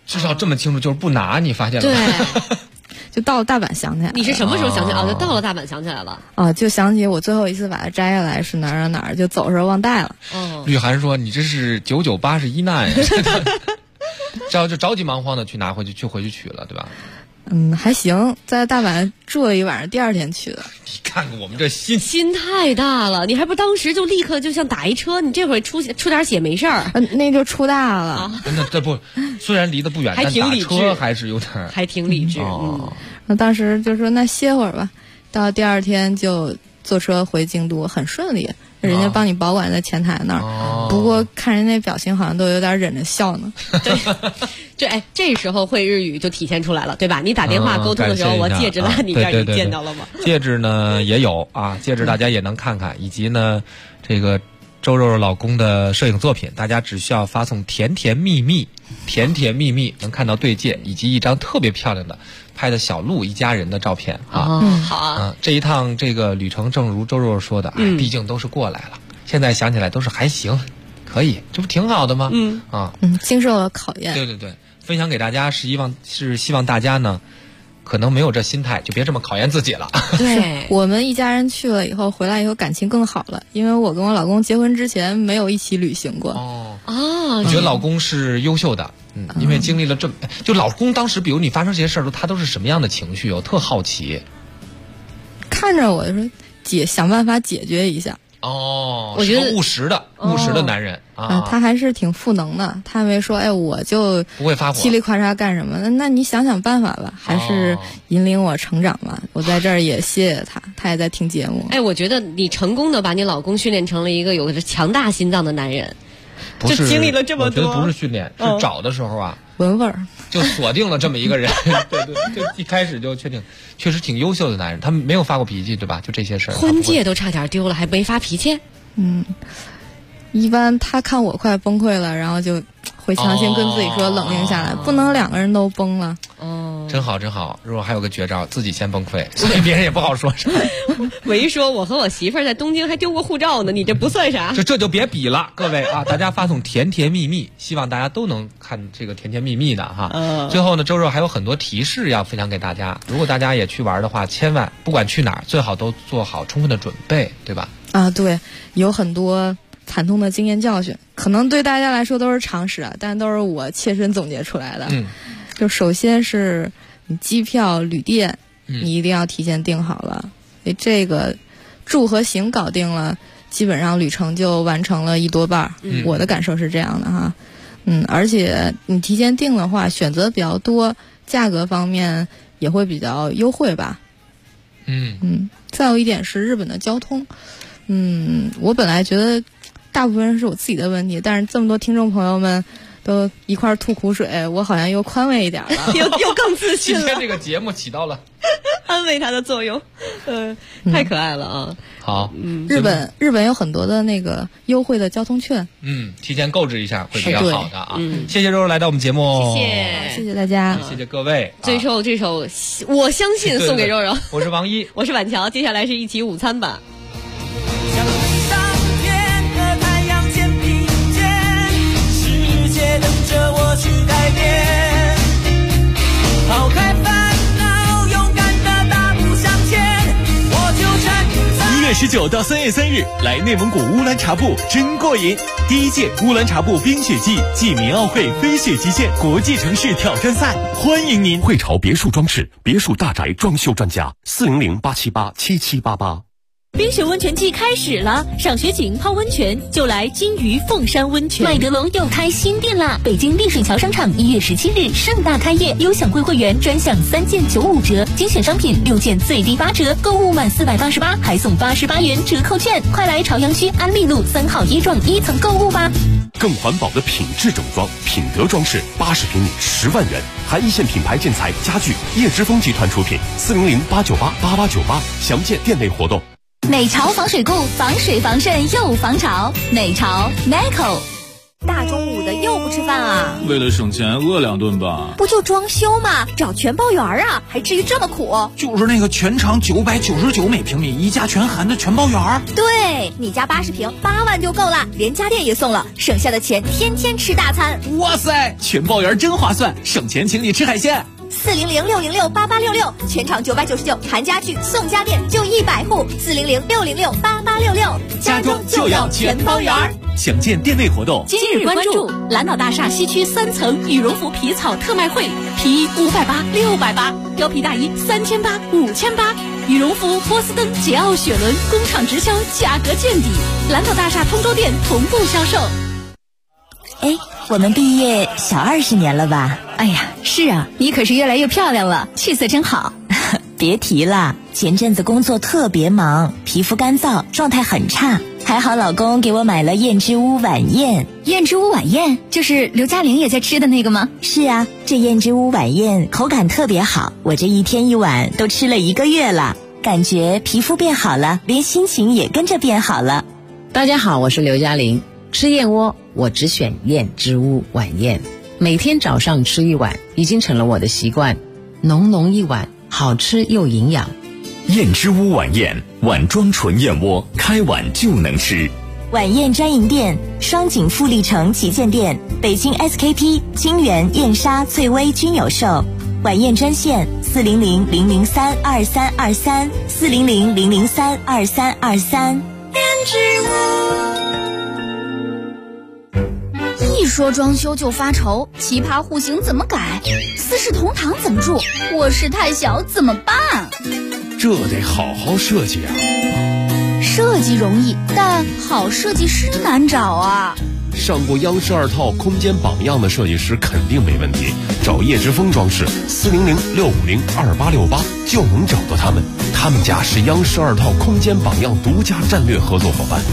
至少这么清楚，就是不拿，你发现了吗？ 对。 就到了大阪想起来了。 你是什么时候想起来？就到了大阪想起来了。 就想起我最后一次把它摘下来是哪儿，就走时候忘带了。 绿涵说：“你这是998难呀！”就着急忙慌的去拿回去，回去取了，对吧？ 还行，在大阪住了一晚上，第2天去的。 你看看我们这心太大了，你还不当时就立刻就像打一车，你这会出点血没事儿。 那就出大了。 那这不，虽然离得不远， 还挺理智， 但打车还是有点， 还挺理智。 那当时就说那歇会儿吧，到第2天就坐车回京都，很顺利。人家帮你保管在前台那儿，不过看人那表情好像都有点忍着笑呢。 对，这时候会日语就体现出来了，对吧？你打电话沟通的时候，我戒指拉你这儿，你见到了吗？ 戒指呢也有啊，戒指大家也能看看，以及呢这个周肉肉老公的摄影作品，大家只需要发送甜甜蜜蜜能看到对戒，以及一张特别漂亮的拍的小鹿一家人的照片啊。 好啊。 这一趟这个旅程，正如周肉肉说的，毕竟都是过来了，现在想起来都是还行，可以，这不挺好的吗？ 经受了考验。 对，分享给大家是希望大家呢，可能没有这心态，就别这么考验自己了。 对，我们一家人去了以后，回来以后感情更好了，因为我跟我老公结婚之前没有一起旅行过。 我觉得老公是优秀的，因为经历了就老公当时，比如你发生这些事儿，他都是什么样的情绪？我特好奇。 看着我说想办法解决一下。 我觉得务实的男人他还是挺赋能的。他没说我就不会发火， 嘁哩咔嚓干什么？那你想想办法吧，还是引领我成长吧。我在这儿也谢谢他也在听节目。 我觉得你成功的把你老公训练成了一个有着强大心脏的男人。就经历了这么多， 我觉得不是训练，是找的时候啊， 闻味儿就锁定了这么一个人。对，就一开始就确定，确实挺优秀的男人。他没有发过脾气，对吧？就这些事儿， 婚戒都差点丢了，还没发脾气。 一般他看我快崩溃了，然后就会强行跟自己说冷静下来，不能2个人都崩了。 真好。如果还有个绝招，自己先崩溃，所以别人也不好说啥。 我一说我和我媳妇儿在东京还丢过护照呢，你这不算啥。 这就别比了，各位啊，大家发送甜甜蜜蜜，希望大家都能看这个甜甜蜜蜜的哈。最后呢，周肉还有很多提示要分享给大家。如果大家也去玩的话，千万不管去哪儿，最好都做好充分的准备，对吧？ 对，有很多惨痛的经验教训，可能对大家来说都是常识啊，但都是我切身总结出来的。就首先是你机票、旅店，你一定要提前订好了。这个住和行搞定了，基本上旅程就完成了1多半。我的感受是这样的哈。而且你提前订的话，选择比较多，价格方面也会比较优惠吧。再有一点是日本的交通。我本来觉得大部分人是我自己的问题，但是这么多听众朋友们都一块吐苦水，我好像又宽慰一点了， 又更自信了。 今天这个节目起到了安慰他的作用，太可爱了啊！ 好， 日本有很多的那个优惠的交通券， 提前购置一下会比较好的啊。谢谢肉肉来到我们节目， 谢谢大家， 谢谢各位。 这首我相信送给肉肉。 我是王一， 我是婉乔，接下来是一起午餐吧。 等着我去改变，抛开烦恼，勇敢的大步向前，我就站在。 1月19到3月3日，来内蒙古乌兰察布真过瘾！第1届乌兰察布冰雪季暨民奥会飞雪极限国际城市挑战赛，欢迎您！ 汇潮别墅装饰，别墅大宅装修专家，400-878-7788。 冰雪温泉季开始了，赏雪景、泡温泉就来金鱼凤山温泉。麦德龙又开新店啦！北京丽水桥商场1月17日盛大开业，优享贵会员专享3件95折，精选商品6件最低8折，购物满488还送88元折扣券。快来朝阳区安利路3号1幢1层购物吧！ 更环保的品质整装，品德装饰80平米10万元，含一线品牌建材家具，叶之峰集团出品，400-898-8898，详见店内活动。 美潮防水固，防水防渗又防潮。美潮 Meco。 大中午的又不吃饭啊？ 为了省钱饿2顿吧。 不就装修吗？找全包园啊，还至于这么苦？ 就是那个全长999每平米，一家全含的全包园。 对，你家80平8万就够了，连家电也送了，省下的钱天天吃大餐。 哇塞，全包园真划算，省钱请你吃海鲜。 400-606-8866，全场999，含家具送家电，就100户。400-606-8866， 家中就要全包园。 详见店内活动。 今日关注蓝岛大厦西区3层羽绒服皮草特卖会，皮衣580、680，貂皮大衣3800、5800，羽绒服、波司登、捷奥、雪伦工厂直销，价格见底。蓝岛大厦通州店同步销售。 哎，我们毕业小20年了吧？ 哎呀，是啊，你可是越来越漂亮了，气色真好。 别提了，前阵子工作特别忙，皮肤干燥，状态很差。还好老公给我买了燕之屋晚宴。 燕之屋晚宴就是刘嘉玲也在吃的那个吗？ 是啊，这燕之屋晚宴口感特别好，我这一天一碗都吃了1个月了，感觉皮肤变好了，连心情也跟着变好了。 大家好，我是刘嘉玲。吃燕窝我只选燕之屋晚宴，每天早上吃1碗已经成了我的习惯，浓浓一碗，好吃又营养。 燕之屋晚宴，碗装纯燕窝，开碗就能吃。 晚宴专营店：双井富力城旗舰店、北京 SKP、金源、燕莎、翠微均有售。晚宴专线400-003-2323 400-003-2323。 燕之屋。一说装修就发愁，奇葩户型怎么改？四世同堂怎么住？卧室太小怎么办？ 这得好好设计啊！ 设计容易，但好设计师难找啊。 上过央视2套空间榜样的设计师肯定没问题，找叶之峰装饰400-650-2868就能找到他们。他们家是央视2套空间榜样独家战略合作伙伴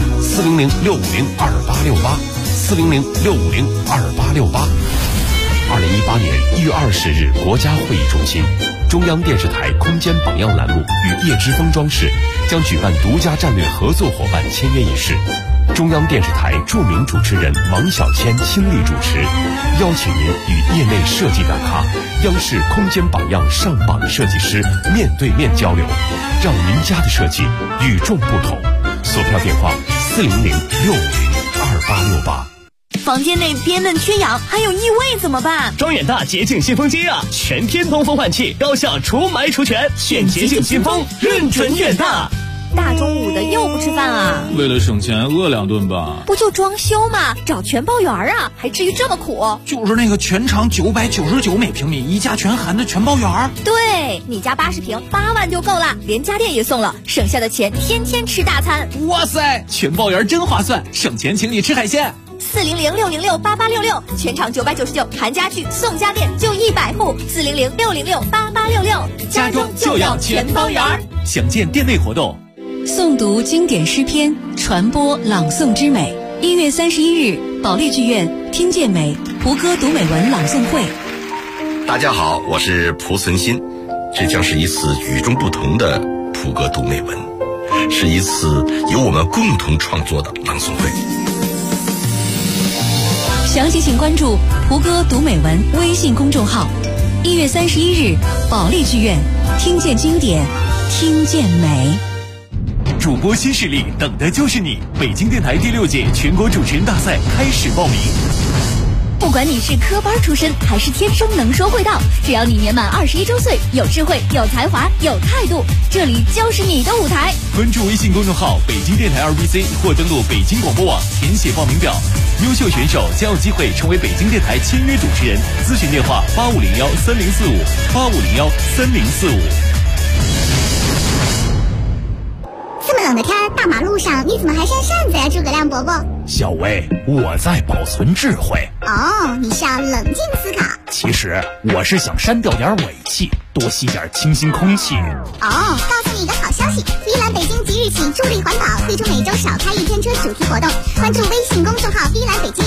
，400-650-2868。400-650-2868。2018年1月20日，国家会议中心，中央电视台空间榜样栏目与叶之峰装饰将举办独家战略合作伙伴签约仪式。中央电视台著名主持人王小谦亲力主持，邀请您与业内设计大咖、央视空间榜样上榜设计师面对面交流，让您家的设计与众不同。索票电话400-650-2868。 房间内憋闷缺氧，还有异味怎么办？ 装远大洁净新风机啊，全天通风换气，高效除霾除醛，选洁净新风，认准远大。 大中午的又不吃饭啊？ 为了省钱饿2顿吧。 不就装修吗？找全包园啊，还至于这么苦？ 就是那个全长999每平米，一家全含的全包园。 对，你家80平8万就够了，连家电也送了，省下的钱天天吃大餐。 哇塞，全包园真划算，省钱请你吃海鲜。 400-606-8866，全场999，含家具送家电，就100户。400-606-8866， 家中就要全包园。 详见店内活动。 诵读经典诗篇，传播朗诵之美。1月31日，保利剧院听见美胡歌读美文朗诵会。 大家好，我是蒲存昕，这将是一次与众不同的蒲歌读美文，是一次由我们共同创作的朗诵会。 详细请关注胡歌读美文微信公众号。1月31日，保利剧院听见经典，听见美。 主播新势力，等的就是你！北京电台第6届全国主持人大赛开始报名。 不管你是科班出身还是天生能说会道，只要你年满21周岁，有智慧、有才华、有态度，这里就是你的舞台。 关注微信公众号北京电台2BC 或登录北京广播网填写报名表，优秀选手将有机会成为北京电台签约主持人。咨询电话8501-3045 8501-3045。 这么冷的天，大马路上你怎么还扇扇子呀，诸葛亮伯伯？ 小薇，我在保存智慧。 哦，你是要冷静思考。 其实我是想删掉点尾气，多吸点清新空气。 哦，告诉你一个好消息，依兰北京即日起助力环保，推出每周少开1天车主题活动，关注微信公众号依兰北京。